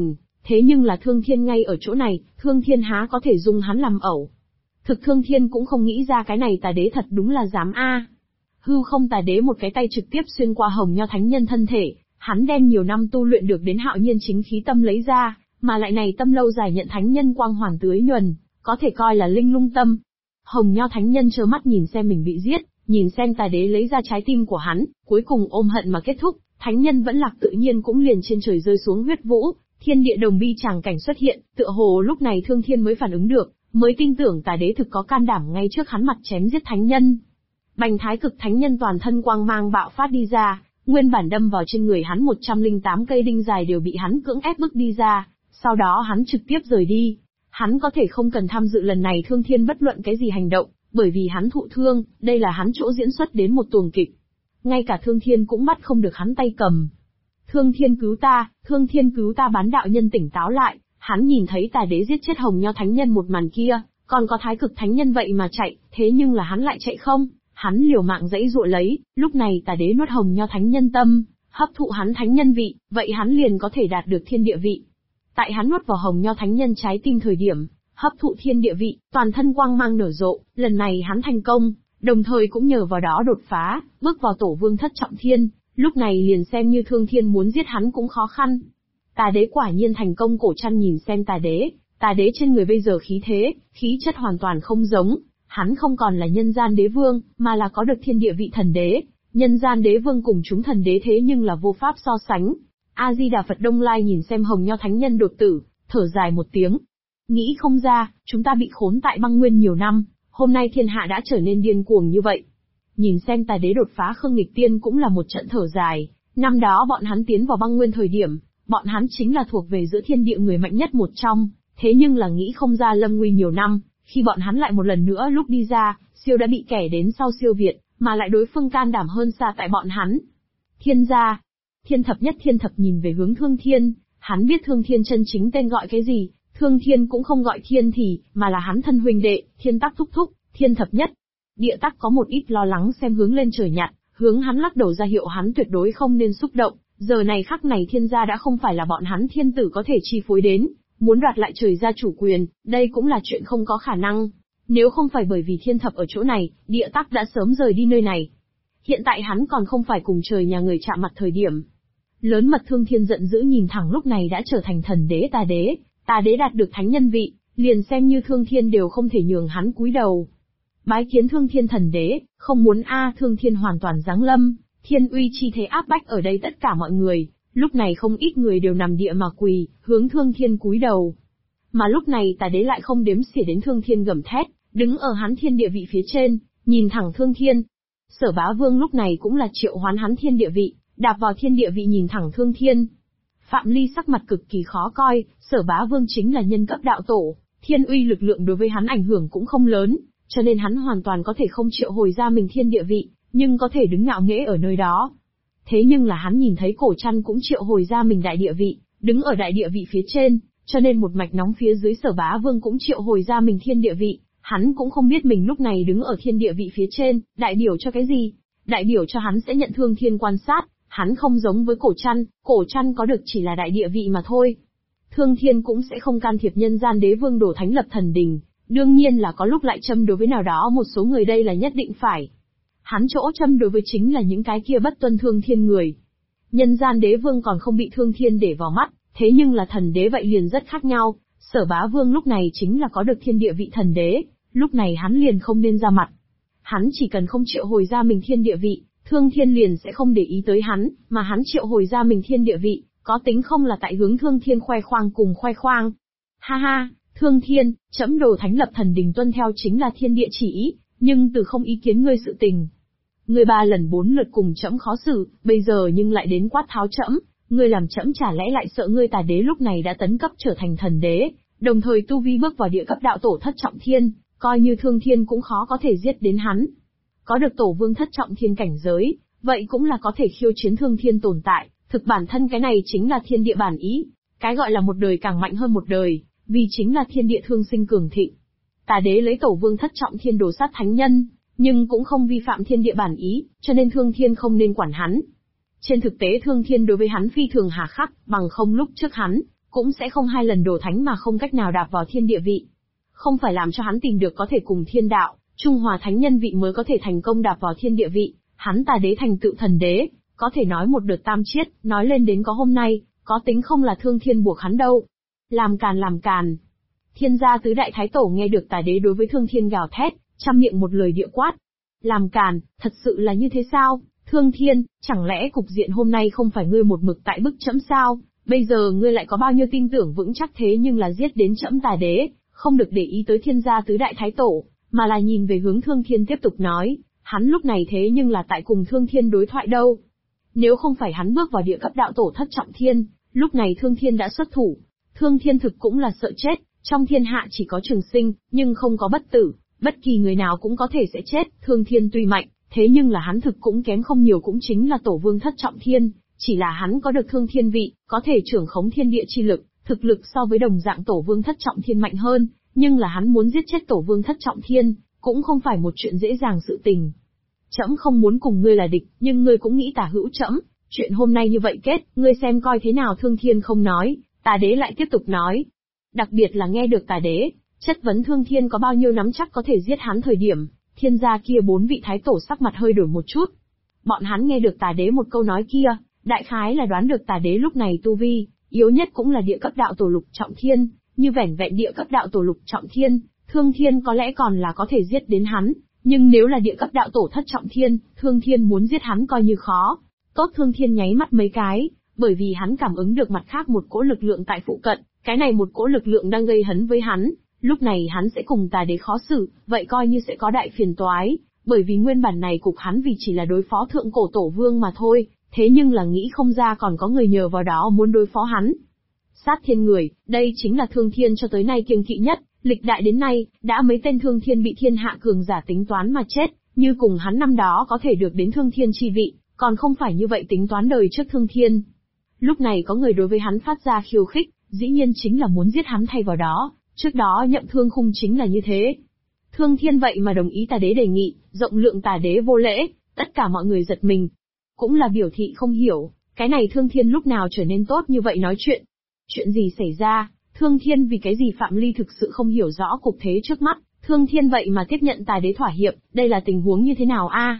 Thế nhưng là Thương Thiên ngay ở chỗ này, Thương Thiên há có thể dung hắn làm ẩu. Thực Thương Thiên cũng không nghĩ ra cái này Tà Đế thật đúng là dám a. Hư không Tà Đế một cái tay trực tiếp xuyên qua Hồng Nho Thánh Nhân thân thể, hắn đem nhiều năm tu luyện được đến Hạo Nhiên chính khí tâm lấy ra, mà lại này tâm lâu dài nhận Thánh Nhân quang hoàn tưới nhuần, có thể coi là linh lung tâm. Hồng Nho Thánh Nhân trơ mắt nhìn xem mình bị giết, nhìn xem Tà Đế lấy ra trái tim của hắn, cuối cùng ôm hận mà kết thúc, Thánh Nhân vẫn lạc tự nhiên cũng liền trên trời rơi xuống huyết vũ, thiên địa đồng bi tràng cảnh xuất hiện, tựa hồ lúc này Thương Thiên mới phản ứng được, mới tin tưởng Tà Đế thực có can đảm ngay trước hắn mặt chém giết Thánh Nhân. Bành Thái Cực Thánh Nhân toàn thân quang mang bạo phát đi ra, nguyên bản đâm vào trên người hắn 108 cây đinh dài đều bị hắn cưỡng ép bức đi ra, sau đó hắn trực tiếp rời đi. Hắn có thể không cần tham dự lần này Thương Thiên bất luận cái gì hành động, bởi vì hắn thụ thương, đây là hắn chỗ diễn xuất đến một tuồng kịch. Ngay cả Thương Thiên cũng bắt không được hắn tay cầm. Thương Thiên cứu ta, Thương Thiên cứu ta bán đạo nhân tỉnh táo lại, hắn nhìn thấy Tà Đế giết chết Hồng Nho Thánh Nhân một màn kia, còn có Thái Cực Thánh Nhân vậy mà chạy, thế nhưng là hắn lại chạy không, hắn liều mạng dãy dụa lấy, lúc này Tà Đế nuốt Hồng Nho Thánh Nhân tâm, hấp thụ hắn Thánh Nhân vị, vậy hắn liền có thể đạt được thiên địa vị. Tại hắn nuốt vào Hồng Nho Thánh Nhân trái tim thời điểm, hấp thụ thiên địa vị, toàn thân quang mang nở rộ, lần này hắn thành công, đồng thời cũng nhờ vào đó đột phá, bước vào Tổ Vương Thất Trọng Thiên, lúc này liền xem như Thương Thiên muốn giết hắn cũng khó khăn. Tà Đế quả nhiên thành công. Cổ Trăn nhìn xem Tà Đế trên người bây giờ khí thế, khí chất hoàn toàn không giống, hắn không còn là nhân gian đế vương, mà là có được thiên địa vị thần đế, nhân gian đế vương cùng chúng thần đế thế nhưng là vô pháp so sánh. A-di-đà Phật. Đông Lai nhìn xem Hồng Nho Thánh Nhân đột tử, thở dài một tiếng. Nghĩ không ra, chúng ta bị khốn tại băng nguyên nhiều năm, hôm nay thiên hạ đã trở nên điên cuồng như vậy. Nhìn xem Tà Đế đột phá Khương Nghịch Tiên cũng là một trận thở dài, năm đó bọn hắn tiến vào băng nguyên thời điểm, bọn hắn chính là thuộc về giữa thiên địa người mạnh nhất một trong, thế nhưng là nghĩ không ra lâm nguy nhiều năm, khi bọn hắn lại một lần nữa lúc đi ra, siêu đã bị kẻ đến sau siêu việt, mà lại đối phương can đảm hơn xa tại bọn hắn. Thiên gia, Thiên Thập Nhất. Thiên Thập nhìn về hướng Thương Thiên, hắn biết Thương Thiên chân chính tên gọi cái gì, Thương Thiên cũng không gọi Thiên thì, mà là hắn thân huynh đệ, Thiên Tắc thúc thúc, Thiên Thập Nhất. Địa Tắc có một ít lo lắng xem hướng lên trời nhặt, hướng hắn lắc đầu ra hiệu hắn tuyệt đối không nên xúc động, giờ này khắc này thiên gia đã không phải là bọn hắn thiên tử có thể chi phối đến, muốn đoạt lại trời gia chủ quyền, đây cũng là chuyện không có khả năng. Nếu không phải bởi vì Thiên Thập ở chỗ này, Địa Tắc đã sớm rời đi nơi này. Hiện tại hắn còn không phải cùng trời nhà người chạm mặt thời điểm. Lớn mật Thương Thiên giận dữ nhìn thẳng lúc này đã trở thành thần đế Tà Đế đạt được thánh nhân vị, liền xem như Thương Thiên đều không thể nhường hắn cúi đầu. Bái kiến Thương Thiên thần đế, không muốn Thương Thiên hoàn toàn giáng lâm, thiên uy chi thế áp bách ở đây tất cả mọi người, lúc này không ít người đều nằm địa mà quỳ, hướng Thương Thiên cúi đầu. Mà lúc này Tà Đế lại không đếm xỉa đến Thương Thiên gầm thét, đứng ở hắn thiên địa vị phía trên, nhìn thẳng Thương Thiên. Sở Bá Vương lúc này cũng là triệu hoán hắn thiên địa vị, đạp vào thiên địa vị nhìn thẳng Thương Thiên. Phạm Ly sắc mặt cực kỳ khó coi, Sở Bá Vương chính là nhân cấp đạo tổ, thiên uy lực lượng đối với hắn ảnh hưởng cũng không lớn, cho nên hắn hoàn toàn có thể không triệu hồi ra mình thiên địa vị, nhưng có thể đứng ngạo nghễ ở nơi đó. Thế nhưng là hắn nhìn thấy Cổ Trăn cũng triệu hồi ra mình đại địa vị, đứng ở đại địa vị phía trên, cho nên một mạch nóng phía dưới Sở Bá Vương cũng triệu hồi ra mình thiên địa vị, hắn cũng không biết mình lúc này đứng ở thiên địa vị phía trên, đại biểu cho cái gì, đại biểu cho hắn sẽ nhận Thương Thiên quan sát, hắn không giống với Cổ Trăn có được chỉ là đại địa vị mà thôi. Thương Thiên cũng sẽ không can thiệp nhân gian đế vương đổ thánh lập thần đình, đương nhiên là có lúc lại châm đối với nào đó một số người đây là nhất định phải. Hắn chỗ châm đối với chính là những cái kia bất tuân Thương Thiên người. Nhân gian đế vương còn không bị Thương Thiên để vào mắt, thế nhưng là thần đế vậy liền rất khác nhau, Sở Bá Vương lúc này chính là có được thiên địa vị thần đế, lúc này hắn liền không nên ra mặt. Hắn chỉ cần không triệu hồi ra mình thiên địa vị, Thương Thiên liền sẽ không để ý tới hắn, mà hắn triệu hồi ra mình thiên địa vị, có tính không là tại hướng Thương Thiên khoe khoang cùng khoe khoang. Ha ha, Thương Thiên, trẫm đồ thánh lập thần đình tuân theo chính là thiên địa chỉ, nhưng từ không ý kiến ngươi sự tình. Ngươi 3 lần 4 lượt cùng trẫm khó xử, bây giờ nhưng lại đến quát tháo trẫm, ngươi làm trẫm chả lẽ lại sợ ngươi? Tà Đế lúc này đã tấn cấp trở thành thần đế, đồng thời tu vi bước vào địa cấp đạo tổ thất trọng thiên, coi như Thương Thiên cũng khó có thể giết đến hắn. Có được tổ vương thất trọng thiên cảnh giới, vậy cũng là có thể khiêu chiến Thương Thiên tồn tại, thực bản thân cái này chính là thiên địa bản ý, cái gọi là một đời càng mạnh hơn một đời, vì chính là thiên địa thương sinh cường thịnh. Tà Đế lấy tổ vương thất trọng thiên đồ sát thánh nhân, nhưng cũng không vi phạm thiên địa bản ý, cho nên Thương Thiên không nên quản hắn. Trên thực tế Thương Thiên đối với hắn phi thường hà khắc, bằng không lúc trước hắn cũng sẽ không hai lần đổ thánh mà không cách nào đạp vào thiên địa vị. Không phải làm cho hắn tìm được có thể cùng thiên đạo, trung hòa thánh nhân vị mới có thể thành công đạp vào thiên địa vị, hắn tà đế thành tựu thần đế, có thể nói một đợt tam chiết, nói lên đến có hôm nay, có tính không là thương thiên buộc hắn đâu. Làm càn làm càn. Thiên gia tứ đại thái tổ nghe được tà đế đối với thương thiên gào thét, trăm miệng một lời địa quát. Làm càn, thật sự là như thế sao? Thương thiên, chẳng lẽ cục diện hôm nay không phải ngươi một mực tại bức trẫm sao? Bây giờ ngươi lại có bao nhiêu tin tưởng vững chắc thế nhưng là giết đến trẫm tà đế, không được để ý tới thiên gia tứ đại thái tổ, mà là nhìn về hướng thương thiên tiếp tục nói, hắn lúc này thế nhưng là tại cùng thương thiên đối thoại đâu. Nếu không phải hắn bước vào địa cấp đạo tổ thất trọng thiên, lúc này thương thiên đã xuất thủ. Thương thiên thực cũng là sợ chết, trong thiên hạ chỉ có trường sinh, nhưng không có bất tử, bất kỳ người nào cũng có thể sẽ chết. Thương thiên tuy mạnh, thế nhưng là hắn thực cũng kém không nhiều, cũng chính là tổ vương thất trọng thiên, chỉ là hắn có được thương thiên vị, có thể trưởng khống thiên địa chi lực, thực lực so với đồng dạng tổ vương thất trọng thiên mạnh hơn, nhưng là hắn muốn giết chết tổ vương thất trọng thiên, cũng không phải một chuyện dễ dàng sự tình. Trẫm không muốn cùng ngươi là địch, nhưng ngươi cũng nghĩ tả hữu trẫm, chuyện hôm nay như vậy kết, ngươi xem coi thế nào. Thương thiên không nói, tà đế lại tiếp tục nói. Đặc biệt là nghe được tà đế chất vấn thương thiên có bao nhiêu nắm chắc có thể giết hắn thời điểm, thiên gia kia bốn vị thái tổ sắc mặt hơi đổi một chút. Bọn hắn nghe được tà đế một câu nói kia, đại khái là đoán được tà đế lúc này tu vi, yếu nhất cũng là địa cấp đạo tổ lục trọng thiên, như vẻn vẹn địa cấp đạo tổ lục trọng thiên, thương thiên có lẽ còn là có thể giết đến hắn, nhưng nếu là địa cấp đạo tổ thất trọng thiên, thương thiên muốn giết hắn coi như khó. Tốt, thương thiên nháy mắt mấy cái, bởi vì hắn cảm ứng được mặt khác một cỗ lực lượng tại phụ cận, cái này một cỗ lực lượng đang gây hấn với hắn, lúc này hắn sẽ cùng tà đế khó xử, vậy coi như sẽ có đại phiền toái, bởi vì nguyên bản này cục hắn vì chỉ là đối phó thượng cổ tổ vương mà thôi, thế nhưng là nghĩ không ra còn có người nhờ vào đó muốn đối phó hắn. Sát thiên người, đây chính là thương thiên cho tới nay kiêng kỵ nhất, lịch đại đến nay, đã mấy tên thương thiên bị thiên hạ cường giả tính toán mà chết, như cùng hắn năm đó có thể được đến thương thiên chi vị, còn không phải như vậy tính toán đời trước thương thiên. Lúc này có người đối với hắn phát ra khiêu khích, dĩ nhiên chính là muốn giết hắn thay vào đó, trước đó Nhậm Thương Khung chính là như thế. Thương thiên vậy mà đồng ý tà đế đề nghị, rộng lượng tà đế vô lễ, tất cả mọi người giật mình. Cũng là biểu thị không hiểu, cái này thương thiên lúc nào trở nên tốt như vậy nói chuyện. Chuyện gì xảy ra, thương thiên vì cái gì Phạm Ly thực sự không hiểu rõ cục thế trước mắt, thương thiên vậy mà tiếp nhận tà đế thỏa hiệp, đây là tình huống như thế nào a?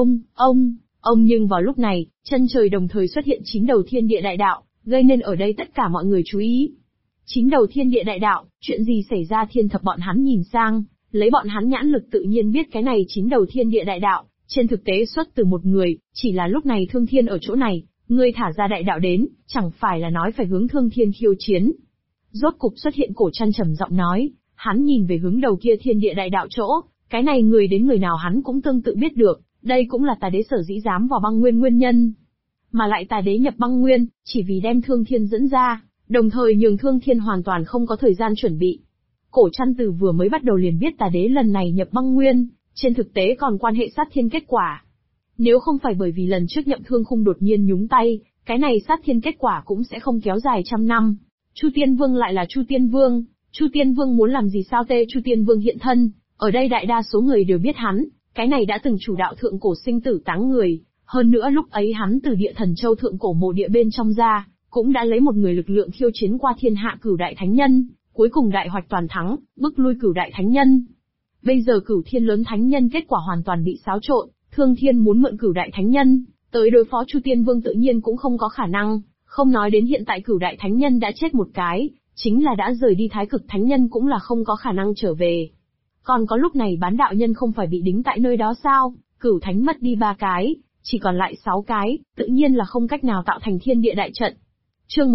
Ông nhưng vào lúc này, chân trời đồng thời xuất hiện 9 đầu thiên địa đại đạo, gây nên ở đây tất cả mọi người chú ý. 9 đầu thiên địa đại đạo, chuyện gì xảy ra? Thiên thập bọn hắn nhìn sang, lấy bọn hắn nhãn lực tự nhiên biết cái này 9 đầu thiên địa đại đạo, trên thực tế xuất từ một người, chỉ là lúc này thương thiên ở chỗ này, ngươi thả ra đại đạo đến, chẳng phải là nói phải hướng thương thiên khiêu chiến. Rốt cục xuất hiện Cổ Trăn trầm giọng nói, hắn nhìn về hướng đầu kia thiên địa đại đạo chỗ, cái này người đến người nào hắn cũng tương tự biết được, đây cũng là tà đế sở dĩ dám vào băng nguyên nguyên nhân. Mà lại tà đế nhập băng nguyên, chỉ vì đem thương thiên dẫn ra, đồng thời nhường thương thiên hoàn toàn không có thời gian chuẩn bị. Cổ Trăn từ vừa mới bắt đầu liền biết tà đế lần này nhập băng nguyên, trên thực tế còn quan hệ sát thiên kết quả. Nếu không phải bởi vì lần trước Nhậm Thương Khung đột nhiên nhúng tay, cái này sát thiên kết quả cũng sẽ không kéo dài trăm năm. Chu Tiên Vương lại là Chu Tiên Vương, Chu Tiên Vương muốn làm gì sao tê? Chu Tiên Vương hiện thân, ở đây đại đa số người đều biết hắn, cái này đã từng chủ đạo thượng cổ sinh tử táng người, hơn nữa lúc ấy hắn từ địa thần châu thượng cổ mộ địa bên trong ra, cũng đã lấy một người lực lượng khiêu chiến qua thiên hạ cửu đại thánh nhân, cuối cùng đại hoạch toàn thắng, bức lui cửu đại thánh nhân. Bây giờ cửu thiên lớn thánh nhân kết quả hoàn toàn bị xáo trộn, thương thiên muốn mượn cửu đại thánh nhân, tới đối phó Chu Tiên Vương tự nhiên cũng không có khả năng, không nói đến hiện tại cửu đại thánh nhân đã chết một cái, chính là đã rời đi thái cực thánh nhân cũng là không có khả năng trở về. Còn có lúc này bán đạo nhân không phải bị đính tại nơi đó sao, cửu thánh mất đi 3 cái, chỉ còn lại 6 cái, tự nhiên là không cách nào tạo thành thiên địa đại trận. Chương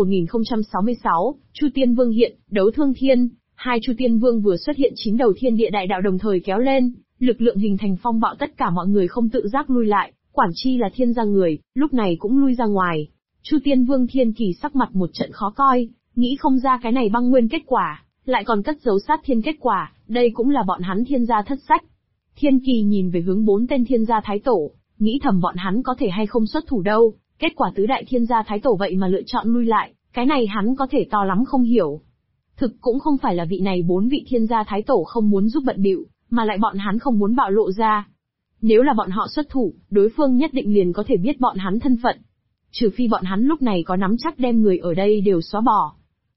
1066, Chu Tiên Vương hiện, đấu thương thiên, hai Chu Tiên Vương vừa xuất hiện 9 đầu thiên địa đại đạo đồng thời kéo lên, lực lượng hình thành phong bạo, tất cả mọi người không tự giác lui lại, quản chi là thiên gia người, lúc này cũng lui ra ngoài. Chu Tiên Vương Thiên Kỳ sắc mặt một trận khó coi, nghĩ không ra cái này băng nguyên kết quả, lại còn cất giấu sát thiên kết quả, đây cũng là bọn hắn thiên gia thất sách. Thiên Kỳ nhìn về hướng 4 tên thiên gia thái tổ, nghĩ thầm bọn hắn có thể hay không xuất thủ đâu, kết quả tứ đại thiên gia thái tổ vậy mà lựa chọn lui lại, cái này hắn có thể to lắm không hiểu. Thực cũng không phải là vị này 4 vị thiên gia thái tổ không muốn giúp bận bịu, mà lại bọn hắn không muốn bạo lộ ra. Nếu là bọn họ xuất thủ, đối phương nhất định liền có thể biết bọn hắn thân phận. Trừ phi bọn hắn lúc này có nắm chắc đem người ở đây đều xóa bỏ.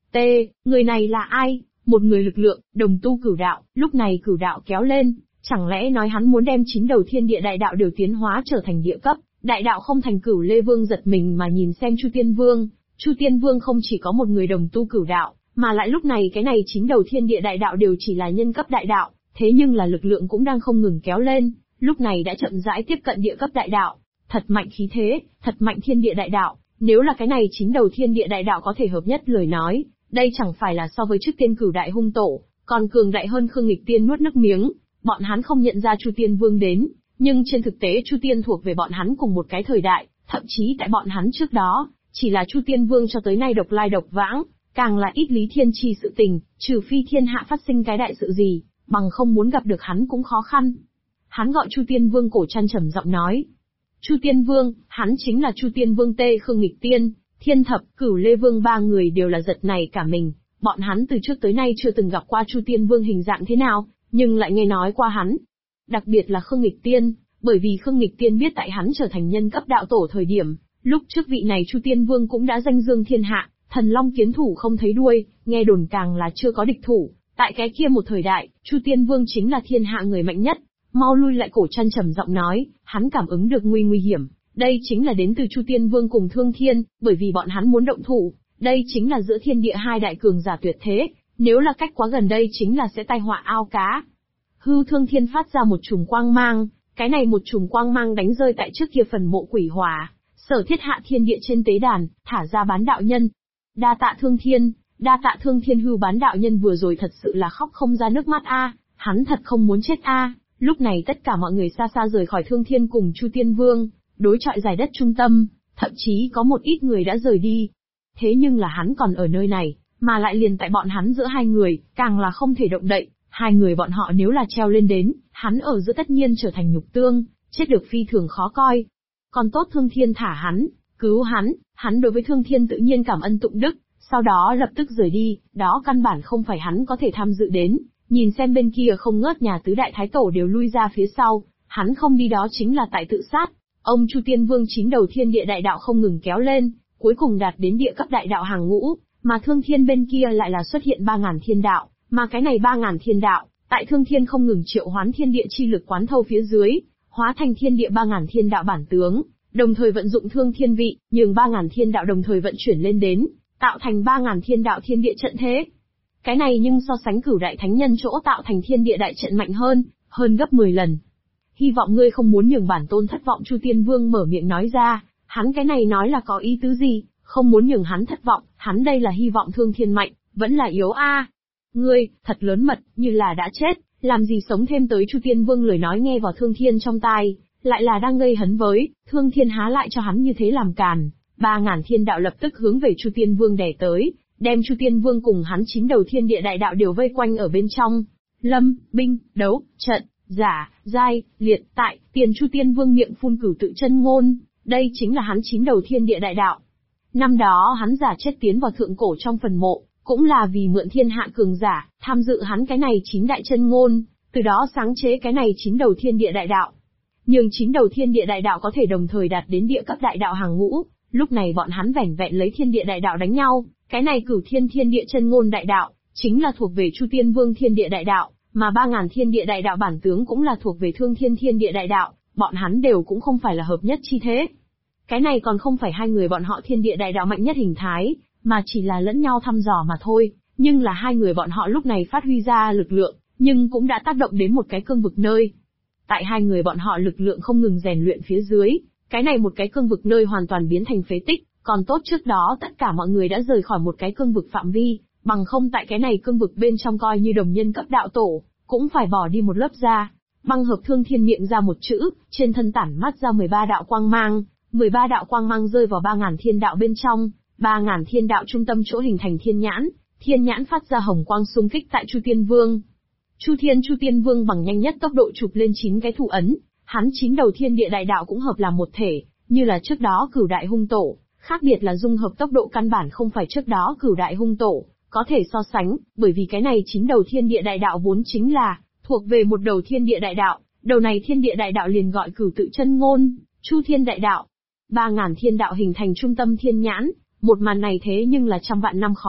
T, người này là ai? Một người lực lượng, đồng tu cửu đạo, lúc này cửu đạo kéo lên, chẳng lẽ nói hắn muốn đem 9 đầu thiên địa đại đạo đều tiến hóa trở thành địa cấp, đại đạo không thành. Cửu Lê Vương giật mình mà nhìn xem Chu Tiên Vương. Chu Tiên Vương không chỉ có một người đồng tu cửu đạo, mà lại lúc này cái này 9 đầu thiên địa đại đạo đều chỉ là nhân cấp đại đạo, thế nhưng là lực lượng cũng đang không ngừng kéo lên, lúc này đã chậm rãi tiếp cận địa cấp đại đạo. Thật mạnh khí thế, thật mạnh thiên địa đại đạo, nếu là cái này 9 đầu thiên địa đại đạo có thể hợp nhất lời nói, đây chẳng phải là so với trước tiên cửu đại hung tổ, còn cường đại hơn. Khương Nghịch Tiên nuốt nước miếng, bọn hắn không nhận ra Chu Tiên Vương đến, nhưng trên thực tế Chu Tiên thuộc về bọn hắn cùng một cái thời đại, thậm chí tại bọn hắn trước đó, chỉ là Chu Tiên Vương cho tới nay độc lai độc vãng, càng là ít lý thiên chi sự tình, trừ phi thiên hạ phát sinh cái đại sự gì, bằng không muốn gặp được hắn cũng khó khăn. Hắn gọi Chu Tiên Vương cổ trăn trầm giọng nói. Chu Tiên Vương, hắn chính là Chu Tiên Vương Tê Khương Nghịch Tiên, Thiên Thập, Cửu Lê Vương, ba người đều là giật nảy cả mình, bọn hắn từ trước tới nay chưa từng gặp qua Chu Tiên Vương hình dạng thế nào, nhưng lại nghe nói qua hắn. Đặc biệt là Khương Nghịch Tiên, bởi vì Khương Nghịch Tiên biết tại hắn trở thành nhân cấp đạo tổ thời điểm, lúc trước vị này Chu Tiên Vương cũng đã danh dương thiên hạ, thần long kiến thủ không thấy đuôi, nghe đồn càng là chưa có địch thủ, tại cái kia một thời đại, Chu Tiên Vương chính là thiên hạ người mạnh nhất. Mau lui lại, cổ trăn trầm giọng nói, hắn cảm ứng được nguy hiểm, đây chính là đến từ Chu Tiên Vương cùng Thương Thiên, bởi vì bọn hắn muốn động thủ, đây chính là giữa thiên địa hai đại cường giả tuyệt thế, nếu là cách quá gần đây chính là sẽ tai họa ao cá. Hư Thương Thiên phát ra một chùm quang mang, cái này một chùm quang mang đánh rơi tại trước kia phần mộ quỷ hỏa, Sở Thiết hạ thiên địa trên tế đàn, thả ra bán đạo nhân. Đa tạ Thương Thiên, đa tạ Thương Thiên. Hư bán đạo nhân vừa rồi thật sự là khóc không ra nước mắt a, hắn thật không muốn chết a. Lúc này tất cả mọi người xa xa rời khỏi Thương Thiên cùng Chu Tiên Vương, đối chọi giải đất trung tâm, thậm chí có một ít người đã rời đi. Thế nhưng là hắn còn ở nơi này, mà lại liền tại bọn hắn giữa hai người, càng là không thể động đậy. Hai người bọn họ nếu là treo lên đến, hắn ở giữa tất nhiên trở thành nhục tương, chết được phi thường khó coi. Còn tốt Thương Thiên thả hắn, cứu hắn đối với Thương Thiên tự nhiên cảm ơn tụng đức, sau đó lập tức rời đi, đó căn bản không phải hắn có thể tham dự đến. Nhìn xem bên kia không ngớt nhà tứ đại thái tổ đều lui ra phía sau, hắn không đi đó chính là tại tự sát. Ông Chu Tiên Vương 9 đầu thiên địa đại đạo không ngừng kéo lên, cuối cùng đạt đến địa cấp đại đạo hàng ngũ, mà Thương Thiên bên kia lại là xuất hiện 3000 thiên đạo, mà cái này 3000 thiên đạo, tại Thương Thiên không ngừng triệu hoán thiên địa chi lực quán thâu phía dưới, hóa thành thiên địa 3000 thiên đạo bản tướng, đồng thời vận dụng Thương Thiên vị, nhường 3000 thiên đạo đồng thời vận chuyển lên đến, tạo thành 3000 thiên đạo thiên địa trận thế. Cái này nhưng so sánh cửu đại thánh nhân chỗ tạo thành thiên địa đại trận mạnh hơn gấp 10 lần. Hy vọng ngươi không muốn nhường bản tôn thất vọng. Chu Tiên Vương mở miệng nói ra, hắn cái này nói là có ý tứ gì, không muốn nhường hắn thất vọng, hắn đây là hy vọng Thương Thiên mạnh, vẫn là yếu a. Ngươi, thật lớn mật, như là đã chết, làm gì sống thêm tới. Chu Tiên Vương lời nói nghe vào Thương Thiên trong tai, lại là đang gây hấn với, Thương Thiên há lại cho hắn như thế làm càn. 3000 thiên đạo lập tức hướng về Chu Tiên Vương đè tới, đem Chu Tiên Vương cùng hắn 9 đầu thiên địa đại đạo đều vây quanh ở bên trong. Lâm, binh, đấu, trận, giả, giai, liệt, tại, tiền. Chu Tiên Vương miệng phun cửu tự chân ngôn, đây chính là hắn 9 đầu thiên địa đại đạo. Năm đó hắn giả chết tiến vào thượng cổ trong phần mộ, cũng là vì mượn thiên hạ cường giả, tham dự hắn cái này 9 đại chân ngôn, từ đó sáng chế cái này 9 đầu thiên địa đại đạo. Nhưng 9 đầu thiên địa đại đạo có thể đồng thời đạt đến địa cấp đại đạo hàng ngũ, lúc này bọn hắn vẻn vẹn lấy thiên địa đại đạo đánh nhau, cái này cửu thiên thiên địa chân ngôn đại đạo, chính là thuộc về Chu Tiên Vương thiên địa đại đạo, mà 3000 thiên địa đại đạo bản tướng cũng là thuộc về Thương Thiên thiên địa đại đạo, bọn hắn đều cũng không phải là hợp nhất chi thế. Cái này còn không phải hai người bọn họ thiên địa đại đạo mạnh nhất hình thái, mà chỉ là lẫn nhau thăm dò mà thôi, nhưng là hai người bọn họ lúc này phát huy ra lực lượng, nhưng cũng đã tác động đến một cái cương vực nơi. Tại hai người bọn họ lực lượng không ngừng rèn luyện phía dưới, cái này một cái cương vực nơi hoàn toàn biến thành phế tích, còn tốt trước đó tất cả mọi người đã rời khỏi một cái cương vực phạm vi, bằng không tại cái này cương vực bên trong coi như đồng nhân cấp đạo tổ, cũng phải bỏ đi một lớp da. Băng Hợp Thương Thiên miệng ra một chữ, trên thân tản mắt ra 13 đạo quang mang, 13 đạo quang mang rơi vào 3000 thiên đạo bên trong, 3000 thiên đạo trung tâm chỗ hình thành thiên nhãn phát ra hồng quang xung kích tại Chu Tiên Vương. Chu Tiên Vương bằng nhanh nhất tốc độ chụp lên 9 cái thủ ấn, hắn 9 đầu thiên địa đại đạo cũng hợp làm một thể, như là trước đó cửu đại hung tổ, khác biệt là dung hợp tốc độ căn bản không phải trước đó cửu đại hung tổ có thể so sánh, bởi vì cái này 9 đầu thiên địa đại đạo vốn chính là thuộc về một đầu thiên địa đại đạo, đầu này thiên địa đại đạo liền gọi cửu tự chân ngôn, Chu Thiên đại đạo. 3000 thiên đạo hình thành trung tâm thiên nhãn, một màn này thế nhưng là trăm vạn năm khó gặp,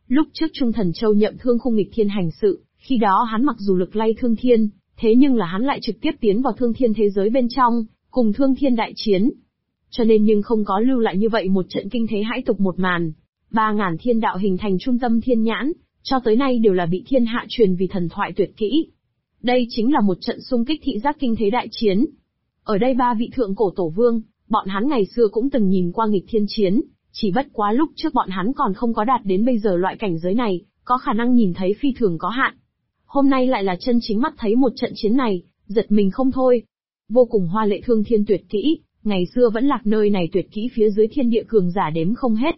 Lúc trước Trung Thần Châu Nhậm Thương Khung nghịch thiên hành sự, khi đó hắn mặc dù lực lay Thương Thiên, thế nhưng là hắn lại trực tiếp tiến vào Thương Thiên thế giới bên trong, cùng Thương Thiên đại chiến. Cho nên nhưng không có lưu lại như vậy một trận kinh thế hãi tục một màn. 3.000 thiên đạo hình thành trung tâm thiên nhãn, cho tới nay đều là bị thiên hạ truyền vì thần thoại tuyệt kỹ. Đây chính là một trận xung kích thị giác kinh thế đại chiến. Ở đây 3 vị thượng cổ tổ vương, bọn hắn ngày xưa cũng từng nhìn qua nghịch thiên chiến, chỉ bất quá lúc trước bọn hắn còn không có đạt đến bây giờ loại cảnh giới này, có khả năng nhìn thấy phi thường có hạn. Hôm nay lại là chân chính mắt thấy một trận chiến này, giật mình không thôi. Vô cùng hoa lệ Thương Thiên tuyệt kỹ, ngày xưa vẫn lạc nơi này tuyệt kỹ phía dưới thiên địa cường giả đếm không hết.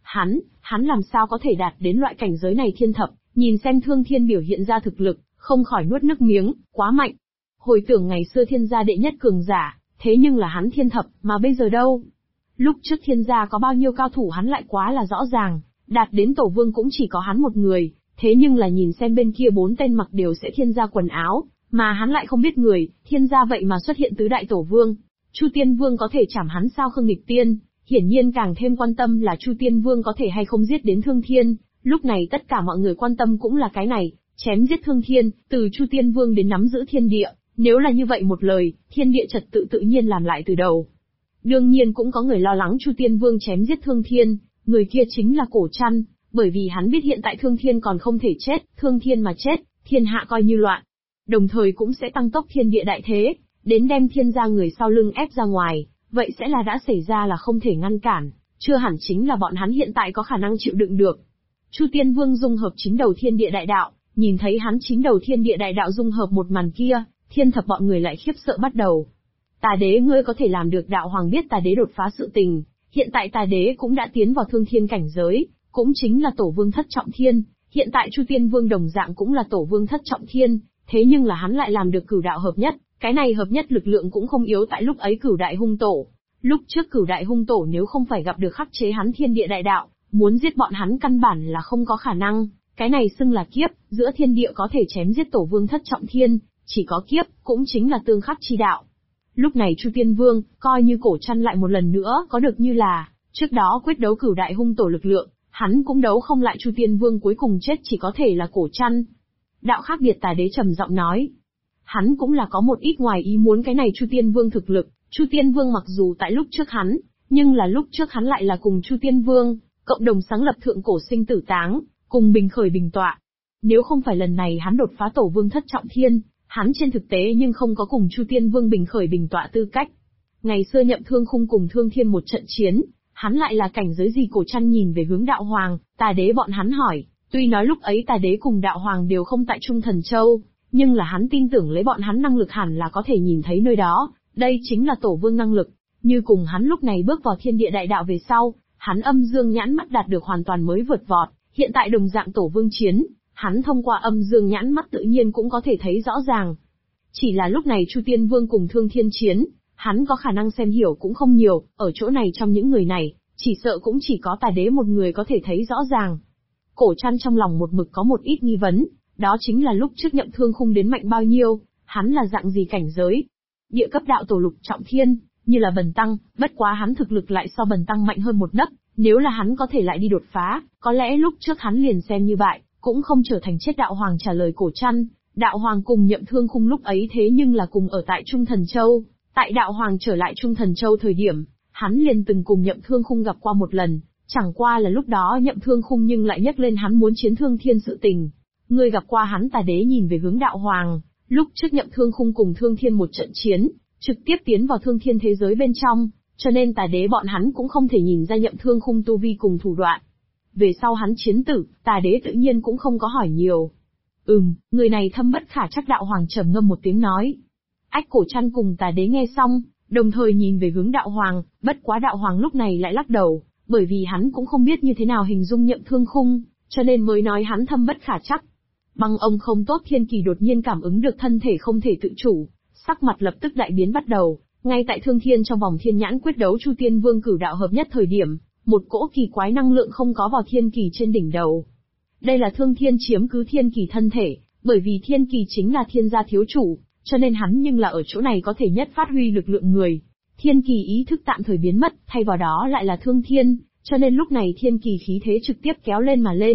Hắn làm sao có thể đạt đến loại cảnh giới này thiên thập, nhìn xem Thương Thiên biểu hiện ra thực lực, không khỏi nuốt nước miếng, quá mạnh. Hồi tưởng ngày xưa thiên gia đệ nhất cường giả, thế nhưng là hắn thiên thập, mà bây giờ đâu? Lúc trước thiên gia có bao nhiêu cao thủ hắn lại quá là rõ ràng, đạt đến tổ vương cũng chỉ có hắn một người, thế nhưng là nhìn xem bên kia 4 tên mặc đều sẽ thiên gia quần áo, mà hắn lại không biết người, thiên gia vậy mà xuất hiện tứ đại tổ vương. Chu Tiên Vương có thể chảm hắn sao Khương Nghịch Tiên, hiển nhiên càng thêm quan tâm là Chu Tiên Vương có thể hay không giết đến Thương Thiên, lúc này tất cả mọi người quan tâm cũng là cái này, chém giết Thương Thiên, từ Chu Tiên Vương đến nắm giữ thiên địa, nếu là như vậy một lời, thiên địa trật tự tự nhiên làm lại từ đầu. Đương nhiên cũng có người lo lắng Chu Tiên Vương chém giết Thương Thiên, người kia chính là Cổ Trăn, bởi vì hắn biết hiện tại Thương Thiên còn không thể chết, Thương Thiên mà chết, thiên hạ coi như loạn. Đồng thời cũng sẽ tăng tốc thiên địa đại thế, đến đem thiên gia người sau lưng ép ra ngoài, vậy sẽ là đã xảy ra là không thể ngăn cản, chưa hẳn chính là bọn hắn hiện tại có khả năng chịu đựng được. Chu Tiên Vương dung hợp 9 đầu thiên địa đại đạo, nhìn thấy hắn 9 đầu thiên địa đại đạo dung hợp một màn kia, thiên thập bọn người lại khiếp sợ bắt đầu. Tà đế ngươi có thể làm được, đạo hoàng biết tà đế đột phá sự tình, hiện tại tà đế cũng đã tiến vào Thương Thiên cảnh giới, cũng chính là tổ vương thất trọng thiên, hiện tại Chu Tiên Vương đồng dạng cũng là tổ vương thất trọng thiên, thế nhưng là hắn lại làm được cửu đạo hợp nhất, cái này hợp nhất lực lượng cũng không yếu tại lúc ấy cửu đại hung tổ. Lúc trước cửu đại hung tổ nếu không phải gặp được khắc chế hắn thiên địa đại đạo, muốn giết bọn hắn căn bản là không có khả năng, cái này xưng là kiếp, giữa thiên địa có thể chém giết tổ vương thất trọng thiên, chỉ có kiếp, cũng chính là tương khắc chi đạo. Lúc này Chu Tiên Vương, coi như Cổ Trăn lại một lần nữa có được như là, trước đó quyết đấu cửu đại hung tổ lực lượng, hắn cũng đấu không lại Chu Tiên Vương, cuối cùng chết chỉ có thể là Cổ Trăn. Đạo khác biệt tà đế trầm giọng nói. Hắn cũng là có một ít ngoài ý muốn cái này Chu Tiên Vương thực lực, Chu Tiên Vương mặc dù tại lúc trước hắn, nhưng là lúc trước hắn lại là cùng Chu Tiên Vương, cộng đồng sáng lập thượng cổ sinh tử táng, cùng bình khởi bình tọa. Nếu không phải lần này hắn đột phá tổ vương thất trọng thiên, hắn trên thực tế nhưng không có cùng Chu Tiên Vương bình khởi bình tọa tư cách. Ngày xưa Nhậm Thương Khung cùng Thương Thiên một trận chiến, hắn lại là cảnh giới gì? Cổ Trăn nhìn về hướng đạo hoàng, tà đế bọn hắn hỏi, tuy nói lúc ấy tà đế cùng đạo hoàng đều không tại Trung Thần Châu, nhưng là hắn tin tưởng lấy bọn hắn năng lực hẳn là có thể nhìn thấy nơi đó, đây chính là tổ vương năng lực, như cùng hắn lúc này bước vào thiên địa đại đạo về sau, hắn âm dương nhãn mắt đạt được hoàn toàn mới vượt vọt, hiện tại đồng dạng tổ vương chiến, hắn thông qua âm dương nhãn mắt tự nhiên cũng có thể thấy rõ ràng. Chỉ là lúc này Chu Tiên Vương cùng Thương Thiên chiến, hắn có khả năng xem hiểu cũng không nhiều, ở chỗ này trong những người này, chỉ sợ cũng chỉ có tà đế một người có thể thấy rõ ràng. Cổ Trăn trong lòng một mực có một ít nghi vấn, đó chính là lúc trước Nhậm Thương Khung đến mạnh bao nhiêu, hắn là dạng gì cảnh giới. Địa cấp đạo tổ lục trọng thiên, như là Bần Tăng, bất quá hắn thực lực lại so Bần Tăng mạnh hơn một nấc, nếu là hắn có thể lại đi đột phá, có lẽ lúc trước hắn liền xem như vậy, cũng không trở thành chết. Đạo hoàng trả lời Cổ Trăn, đạo hoàng cùng Nhậm Thương Khung lúc ấy thế nhưng là cùng ở tại Trung Thần Châu, tại đạo hoàng trở lại Trung Thần Châu thời điểm, hắn liền từng cùng Nhậm Thương Khung gặp qua một lần, chẳng qua là lúc đó Nhậm Thương Khung nhưng lại nhắc lên hắn muốn chiến Thương Thiên sự tình. Ngươi gặp qua hắn? Tà đế nhìn về hướng đạo hoàng, lúc trước Nhậm Thương Khung cùng Thương Thiên một trận chiến, trực tiếp tiến vào Thương Thiên thế giới bên trong, cho nên tà đế bọn hắn cũng không thể nhìn ra Nhậm Thương Khung tu vi cùng thủ đoạn. Về sau hắn chiến tử, tà đế tự nhiên cũng không có hỏi nhiều. Người này thâm bất khả chắc. Đạo hoàng trầm ngâm một tiếng nói. Ách. Cổ Trăn cùng tà đế nghe xong, đồng thời nhìn về hướng đạo hoàng, bất quá đạo hoàng lúc này lại lắc đầu, bởi vì hắn cũng không biết như thế nào hình dung Nhậm Thương Khung, cho nên mới nói hắn thâm bất khả chắc. Băng ông không tốt. Thiên Kỳ đột nhiên cảm ứng được thân thể không thể tự chủ, sắc mặt lập tức đại biến bắt đầu, ngay tại Thương Thiên trong vòng thiên nhãn quyết đấu Chu Tiên Vương cửu đạo hợp nhất thời điểm, một cỗ kỳ quái năng lượng không có vào Thiên Kỳ trên đỉnh đầu. Đây là Thương Thiên chiếm cứ Thiên Kỳ thân thể, bởi vì Thiên Kỳ chính là thiên gia thiếu chủ, cho nên hắn nhưng là ở chỗ này có thể nhất phát huy lực lượng người. Thiên Kỳ ý thức tạm thời biến mất, thay vào đó lại là Thương Thiên, cho nên lúc này Thiên Kỳ khí thế trực tiếp kéo lên mà lên,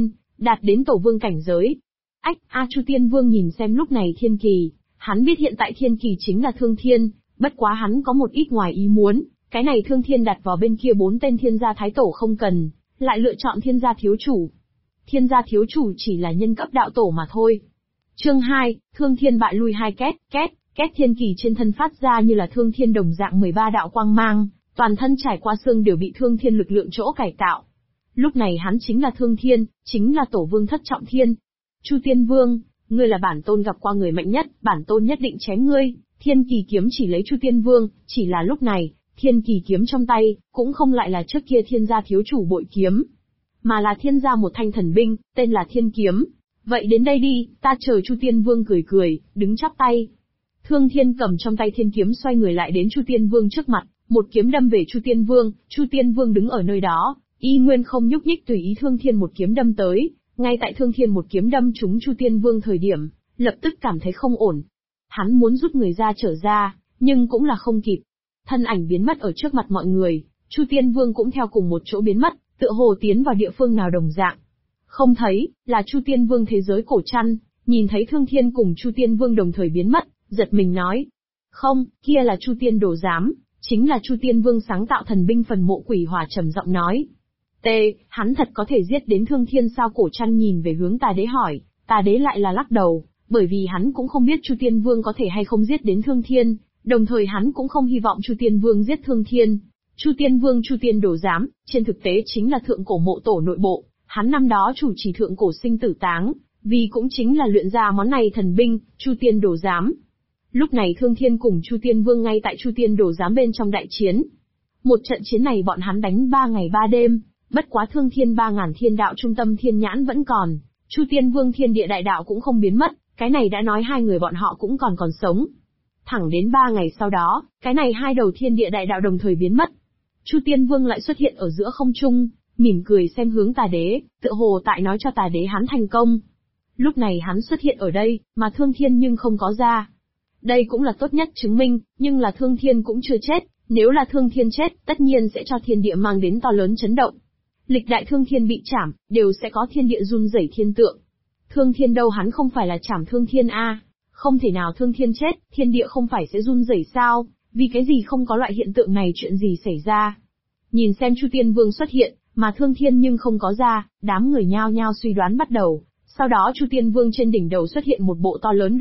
đạt đến tổ vương cảnh giới. Chu Tiên Vương nhìn xem lúc này thiên kỳ, hắn biết hiện tại thiên kỳ chính là Thương Thiên, bất quá hắn có một ít ngoài ý muốn, cái này Thương Thiên đặt vào bên kia 4 tên thiên gia thái tổ không cần, lại lựa chọn thiên gia thiếu chủ. Thiên gia thiếu chủ chỉ là nhân cấp đạo tổ mà thôi. Chương 2, Thương Thiên bại lui 2 két thiên kỳ trên thân phát ra như là Thương Thiên đồng dạng 13 đạo quang mang, toàn thân trải qua xương đều bị Thương Thiên lực lượng chỗ cải tạo. Lúc này hắn chính là Thương Thiên, chính là tổ vương thất trọng thiên. Chu Tiên Vương, ngươi là bản tôn gặp qua người mạnh nhất, bản tôn nhất định chém ngươi. Thiên kỳ kiếm chỉ lấy Chu Tiên Vương, chỉ là lúc này, thiên kỳ kiếm trong tay, cũng không lại là trước kia thiên gia thiếu chủ bội kiếm, mà là thiên gia một thanh thần binh, tên là thiên kiếm. Vậy đến đây đi, ta chờ. Chu Tiên Vương cười cười, đứng chắp tay. Thương Thiên cầm trong tay thiên kiếm xoay người lại đến Chu Tiên Vương trước mặt, một kiếm đâm về Chu Tiên Vương. Chu Tiên Vương đứng ở nơi đó, y nguyên không nhúc nhích, tùy ý Thương Thiên một kiếm đâm tới. Ngay tại Thương Thiên một kiếm đâm trúng Chu Tiên Vương thời điểm, lập tức cảm thấy không ổn. Hắn muốn rút người ra trở ra, nhưng cũng là không kịp. Thân ảnh biến mất ở trước mặt mọi người, Chu Tiên Vương cũng theo cùng một chỗ biến mất, tựa hồ tiến vào địa phương nào đồng dạng. Không thấy, là Chu Tiên Vương thế giới cổ chăn, nhìn thấy Thương Thiên cùng Chu Tiên Vương đồng thời biến mất, giật mình nói. Không, kia là Chu Tiên Đồ Giám, chính là Chu Tiên Vương sáng tạo thần binh phần mộ quỷ hỏa, trầm giọng nói. Hắn thật có thể giết đến Thương Thiên sao? Cổ chăn nhìn về hướng Tà Đế hỏi, Tà Đế lại là lắc đầu, bởi vì hắn cũng không biết Chu Tiên Vương có thể hay không giết đến Thương Thiên, đồng thời hắn cũng không hy vọng Chu Tiên Vương giết Thương Thiên. Chu Tiên Vương Chu Tiên Đồ Giám, trên thực tế chính là thượng cổ mộ tổ nội bộ, hắn năm đó chủ trì thượng cổ sinh tử táng, vì cũng chính là luyện ra món này thần binh, Chu Tiên Đồ Giám. Lúc này Thương Thiên cùng Chu Tiên Vương ngay tại Chu Tiên Đồ Giám bên trong đại chiến. Một trận chiến này bọn hắn đánh 3 ngày 3 đêm, bất quá Thương Thiên 3000 thiên đạo trung tâm thiên nhãn vẫn còn, Chu Tiên Vương thiên địa đại đạo cũng không biến mất, cái này đã nói hai người bọn họ cũng còn sống. Thẳng đến 3 ngày sau đó, cái này hai đầu thiên địa đại đạo đồng thời biến mất. Chu Tiên Vương lại xuất hiện ở giữa không trung, mỉm cười xem hướng Tà Đế, tựa hồ tại nói cho Tà Đế hắn thành công. Lúc này hắn xuất hiện ở đây, mà Thương Thiên nhưng không có ra. Đây cũng là tốt nhất chứng minh, nhưng là Thương Thiên cũng chưa chết, nếu là Thương Thiên chết, tất nhiên sẽ cho thiên địa mang đến to lớn chấn động. Lịch đại Thương Thiên bị chảm, đều sẽ có thiên địa run rẩy thiên tượng. Thương Thiên đâu, hắn không phải là chảm Thương Thiên a, không thể nào Thương Thiên chết, thiên địa không phải sẽ run rẩy sao? Vì cái gì không có loại hiện tượng này, chuyện gì xảy ra? Nhìn xem Chu Tiên Vương xuất hiện, mà Thương Thiên nhưng không có ra, đám người nhao nhao suy đoán bắt đầu. Sau đó Chu Tiên Vương trên đỉnh đầu xuất hiện một bộ to lớn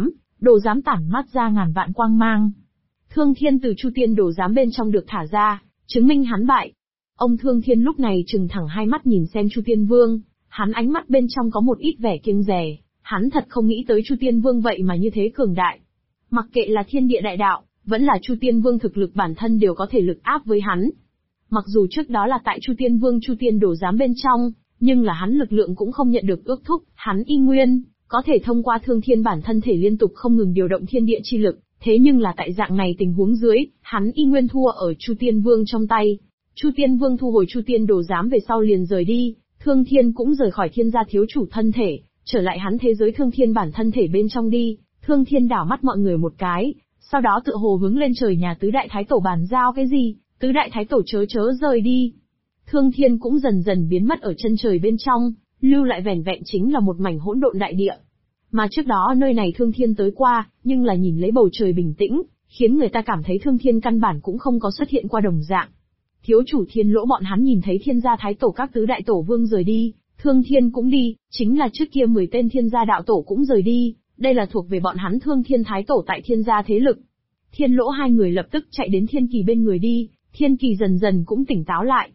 đồ giám tản mát ra ngàn vạn quang mang. Thương Thiên từ Chu Tiên đồ giám bên trong được thả ra, chứng minh hắn bại. Ông Thương Thiên lúc này trừng thẳng hai mắt nhìn xem Chu Tiên Vương, hắn ánh mắt bên trong có một ít vẻ kiêng dè, hắn thật không nghĩ tới Chu Tiên Vương vậy mà như thế cường đại. Mặc kệ là thiên địa đại đạo, vẫn là Chu Tiên Vương thực lực bản thân đều có thể lực áp với hắn. Mặc dù trước đó là tại Chu Tiên Vương Chu Tiên đồ giám bên trong, nhưng là hắn lực lượng cũng không nhận được ước thúc, hắn y nguyên có thể thông qua Thương Thiên bản thân thể liên tục không ngừng điều động thiên địa chi lực, thế nhưng là tại dạng này tình huống dưới, hắn y nguyên thua ở Chu Tiên Vương trong tay. Chu Tiên Vương thu hồi Chu Tiên đồ giám về sau liền rời đi, Thương Thiên cũng rời khỏi thiên gia thiếu chủ thân thể, trở lại hắn thế giới Thương Thiên bản thân thể bên trong đi. Thương Thiên đảo mắt mọi người một cái, sau đó tựa hồ hướng lên trời nhà tứ đại thái tổ bàn giao cái gì, tứ đại thái tổ chớ rời đi. Thương Thiên cũng dần dần biến mất ở chân trời bên trong, lưu lại vẻn vẹn chính là một mảnh hỗn độn đại địa. Mà trước đó nơi này Thương Thiên tới qua, nhưng là nhìn lấy bầu trời bình tĩnh, khiến người ta cảm thấy Thương Thiên căn bản cũng không có xuất hiện qua đồng dạng. Thiếu chủ Thiên Lỗ bọn hắn nhìn thấy thiên gia thái tổ các tứ đại tổ vương rời đi, Thương Thiên cũng đi, chính là trước kia 10 tên thiên gia đạo tổ cũng rời đi, đây là thuộc về bọn hắn Thương Thiên thái tổ tại thiên gia thế lực. Thiên Lỗ hai người lập tức chạy đến Thiên Kỳ bên người đi, Thiên Kỳ dần dần cũng tỉnh táo lại.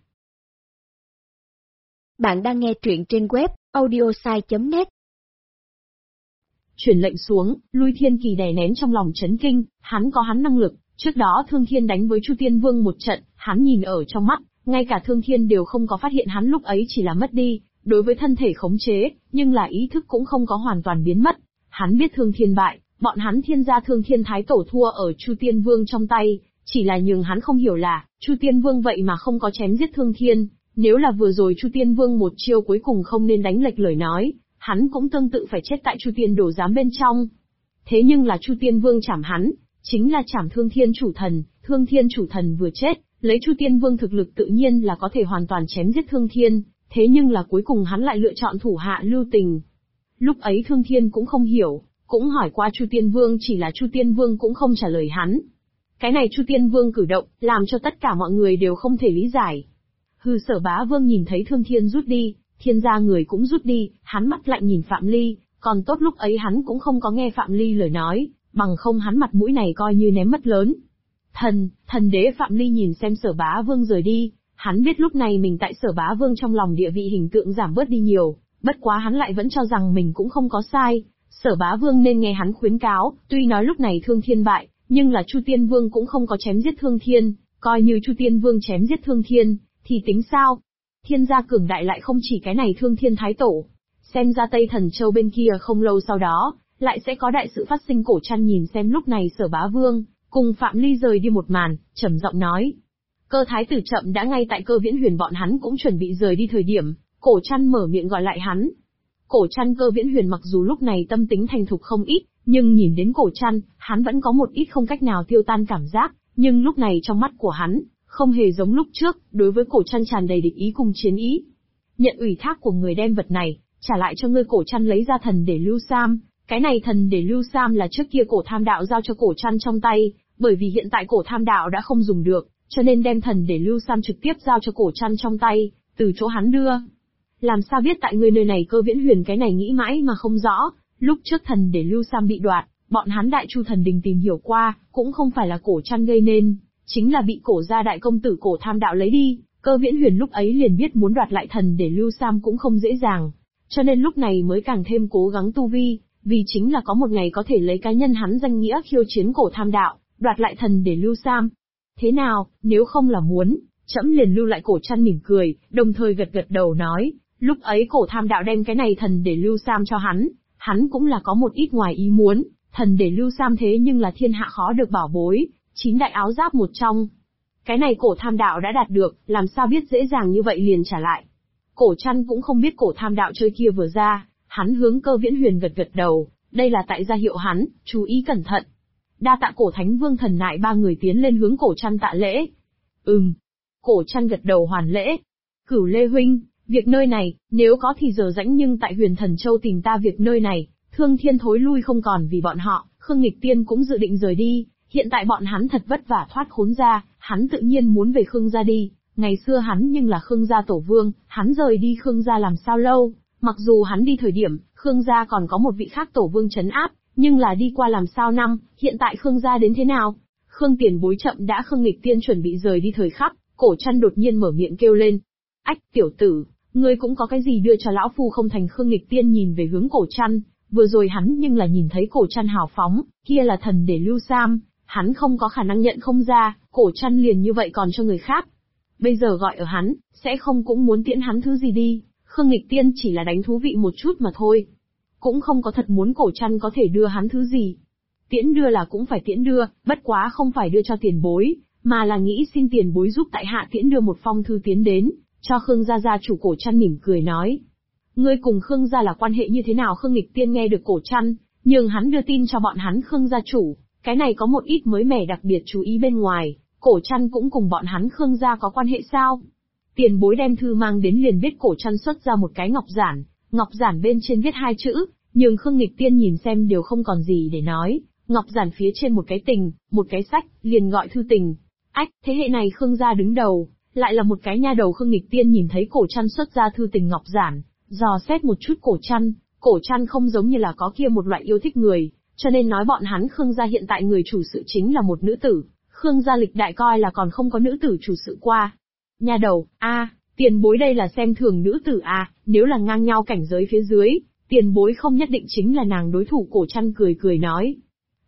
Bạn đang nghe truyện trên web audiosai.net. Chuyển lệnh xuống, lui Thiên Kỳ đè nén trong lòng chấn kinh, hắn có hắn năng lực, trước đó Thương Thiên đánh với Chu Tiên Vương một trận, hắn nhìn ở trong mắt, ngay cả Thương Thiên đều không có phát hiện hắn lúc ấy chỉ là mất đi, đối với thân thể khống chế, nhưng là ý thức cũng không có hoàn toàn biến mất. Hắn biết Thương Thiên bại, bọn hắn thiên gia Thương Thiên thái tổ thua ở Chu Tiên Vương trong tay, chỉ là nhường hắn không hiểu là, Chu Tiên Vương vậy mà không có chém giết Thương Thiên, nếu là vừa rồi Chu Tiên Vương một chiêu cuối cùng không nên đánh lệch lời nói, hắn cũng tương tự phải chết tại Chu Tiên đồ giám bên trong. Thế nhưng là Chu Tiên Vương chảm hắn, chính là chảm Thương Thiên chủ thần, Thương Thiên chủ thần vừa chết, lấy Chu Tiên Vương thực lực tự nhiên là có thể hoàn toàn chém giết Thương Thiên, Thế nhưng là cuối cùng hắn lại lựa chọn thủ hạ lưu tình. Lúc ấy Thương Thiên cũng không hiểu, cũng hỏi qua Chu Tiên Vương, chỉ là Chu Tiên Vương cũng không trả lời hắn. Cái này Chu Tiên Vương cử động, làm cho tất cả mọi người đều không thể lý giải. Sở Bá Vương nhìn thấy Thương Thiên rút đi, Thiên gia người cũng rút đi, hắn mắt lạnh nhìn Phạm Ly, còn tốt lúc ấy hắn cũng không có nghe Phạm Ly lời nói, bằng không hắn mặt mũi này coi như ném mất lớn. Thần đế Phạm Ly nhìn xem Sở Bá Vương rời đi, hắn biết lúc này mình tại Sở Bá Vương trong lòng địa vị hình tượng giảm bớt đi nhiều, bất quá hắn lại vẫn cho rằng mình cũng không có sai. Sở Bá Vương nên nghe hắn khuyến cáo, tuy nói lúc này Thương Thiên bại, nhưng là Chu Tiên Vương cũng không có chém giết Thương Thiên, coi như Chu Tiên Vương chém giết Thương Thiên, thì tính sao? Thiên gia cường đại lại không chỉ cái này Thương Thiên Thái Tổ. Xem ra Tây Thần Châu bên kia không lâu sau đó, lại sẽ có đại sự phát sinh. Cổ Trăn nhìn xem lúc này Sở Bá Vương, cùng Phạm Ly rời đi một màn, trầm giọng nói. Cơ Thái Tử chậm đã ngay tại Cơ Viễn Huyền bọn hắn cũng chuẩn bị rời đi thời điểm, Cổ Trăn mở miệng gọi lại hắn. Cổ Trăn Cơ Viễn Huyền mặc dù lúc này tâm tính thành thục không ít, nhưng nhìn đến Cổ Trăn, hắn vẫn có một ít không cách nào tiêu tan cảm giác, nhưng lúc này trong mắt của hắn, không hề giống lúc trước, đối với Cổ Trăn tràn đầy địch ý cùng chiến ý. Nhận ủy thác của người đem vật này, trả lại cho ngươi. Cổ Trăn lấy ra thần để lưu sam, cái này thần để lưu sam là trước kia Cổ Tham Đạo giao cho Cổ Trăn trong tay, bởi vì hiện tại Cổ Tham Đạo đã không dùng được, cho nên đem thần để lưu sam trực tiếp giao cho Cổ Trăn trong tay, từ chỗ hắn đưa. Làm sao biết tại ngươi nơi này? Cơ Viễn Huyền cái này nghĩ mãi mà không rõ, lúc trước thần để lưu sam bị đoạt, bọn hắn Đại Chu Thần Đình tìm hiểu qua, cũng không phải là Cổ Trăn gây nên, chính là bị Cổ gia đại công tử Cổ Tham Đạo lấy đi. Cơ Viễn Huyền lúc ấy liền biết muốn đoạt lại thần để lưu sam cũng không dễ dàng, cho nên lúc này mới càng thêm cố gắng tu vi, vì chính là có một ngày có thể lấy cá nhân hắn danh nghĩa khiêu chiến Cổ Tham Đạo, đoạt lại thần để lưu sam. Thế nào, nếu không là muốn, trẫm liền lưu lại. Cổ Trăn mỉm cười, đồng thời gật gật đầu nói, lúc ấy Cổ Tham Đạo đem cái này thần để lưu sam cho hắn cũng là có một ít ngoài ý muốn, thần để lưu sam thế nhưng là thiên hạ khó được bảo bối, 9 đại áo giáp một trong. Cái này Cổ Tham Đạo đã đạt được, làm sao biết dễ dàng như vậy liền trả lại. Cổ Trăn cũng không biết Cổ Tham Đạo chơi kia vừa ra, hắn hướng Cơ Viễn Huyền gật gật đầu, đây là tại gia hiệu hắn, chú ý cẩn thận. Đa tạ Cổ Thánh Vương Thần Nại ba người tiến lên hướng Cổ Trăn tạ lễ. Cổ Trăn gật đầu hoàn lễ. Cửu Lê huynh, việc nơi này, nếu có thì giờ rãnh nhưng tại Huyền Thần Châu tìm ta việc nơi này. Thương Thiên thối lui không còn vì bọn họ, Khương Nghịch Tiên cũng dự định rời đi, hiện tại bọn hắn thật vất vả thoát khốn ra, hắn tự nhiên muốn về Khương gia đi. Ngày xưa hắn nhưng là Khương gia tổ vương, hắn rời đi Khương gia làm sao lâu, mặc dù hắn đi thời điểm, Khương gia còn có một vị khác tổ vương trấn áp, nhưng là đi qua làm sao năm, hiện tại Khương gia đến thế nào? Khương tiền bối chậm đã. Khương Nghịch Tiên chuẩn bị rời đi thời khắc, Cổ Trăn đột nhiên mở miệng kêu lên. Ách, tiểu tử, ngươi cũng có cái gì đưa cho lão phu không thành? Khương Nghịch Tiên nhìn về hướng Cổ Trăn, vừa rồi hắn nhưng là nhìn thấy Cổ Trăn hào phóng, kia là thần để lưu sam, hắn không có khả năng nhận không ra, Cổ Trăn liền như vậy còn cho người khác. Bây giờ gọi ở hắn, sẽ không cũng muốn tiễn hắn thứ gì đi. Khương Nghịch Tiên chỉ là đánh thú vị một chút mà thôi, cũng không có thật muốn Cổ Trăn có thể đưa hắn thứ gì. Tiễn đưa là cũng phải tiễn đưa, bất quá không phải đưa cho tiền bối, mà là nghĩ xin tiền bối giúp tại hạ tiễn đưa một phong thư tiến đến, cho Khương gia gia chủ. Cổ Trăn mỉm cười nói. Ngươi cùng Khương gia là quan hệ như thế nào? Khương Nghịch Tiên nghe được Cổ Trăn, nhưng hắn đưa tin cho bọn hắn Khương gia chủ, cái này có một ít mới mẻ đặc biệt chú ý bên ngoài, Cổ Trăn cũng cùng bọn hắn Khương gia có quan hệ sao? Tiền bối đem thư mang đến liền biết. Cổ Trăn xuất ra một cái ngọc giản bên trên viết 2 chữ, nhưng Khương Nghịch Tiên nhìn xem đều không còn gì để nói. Ngọc giản phía trên một cái tình, một cái sách, liền gọi thư tình. Ách, thế hệ này Khương gia đứng đầu, lại là một cái nha đầu. Khương Nghịch Tiên nhìn thấy Cổ Trăn xuất ra thư tình ngọc giản, dò xét một chút Cổ Trăn không giống như là có kia một loại yêu thích người, cho nên nói bọn hắn Khương gia hiện tại người chủ sự chính là một nữ tử. Khương gia lịch đại coi là còn không có nữ tử chủ sự qua. Nha đầu, tiền bối đây là xem thường nữ tử nếu là ngang nhau cảnh giới phía dưới, tiền bối không nhất định chính là nàng đối thủ. Cổ Trăn cười cười nói.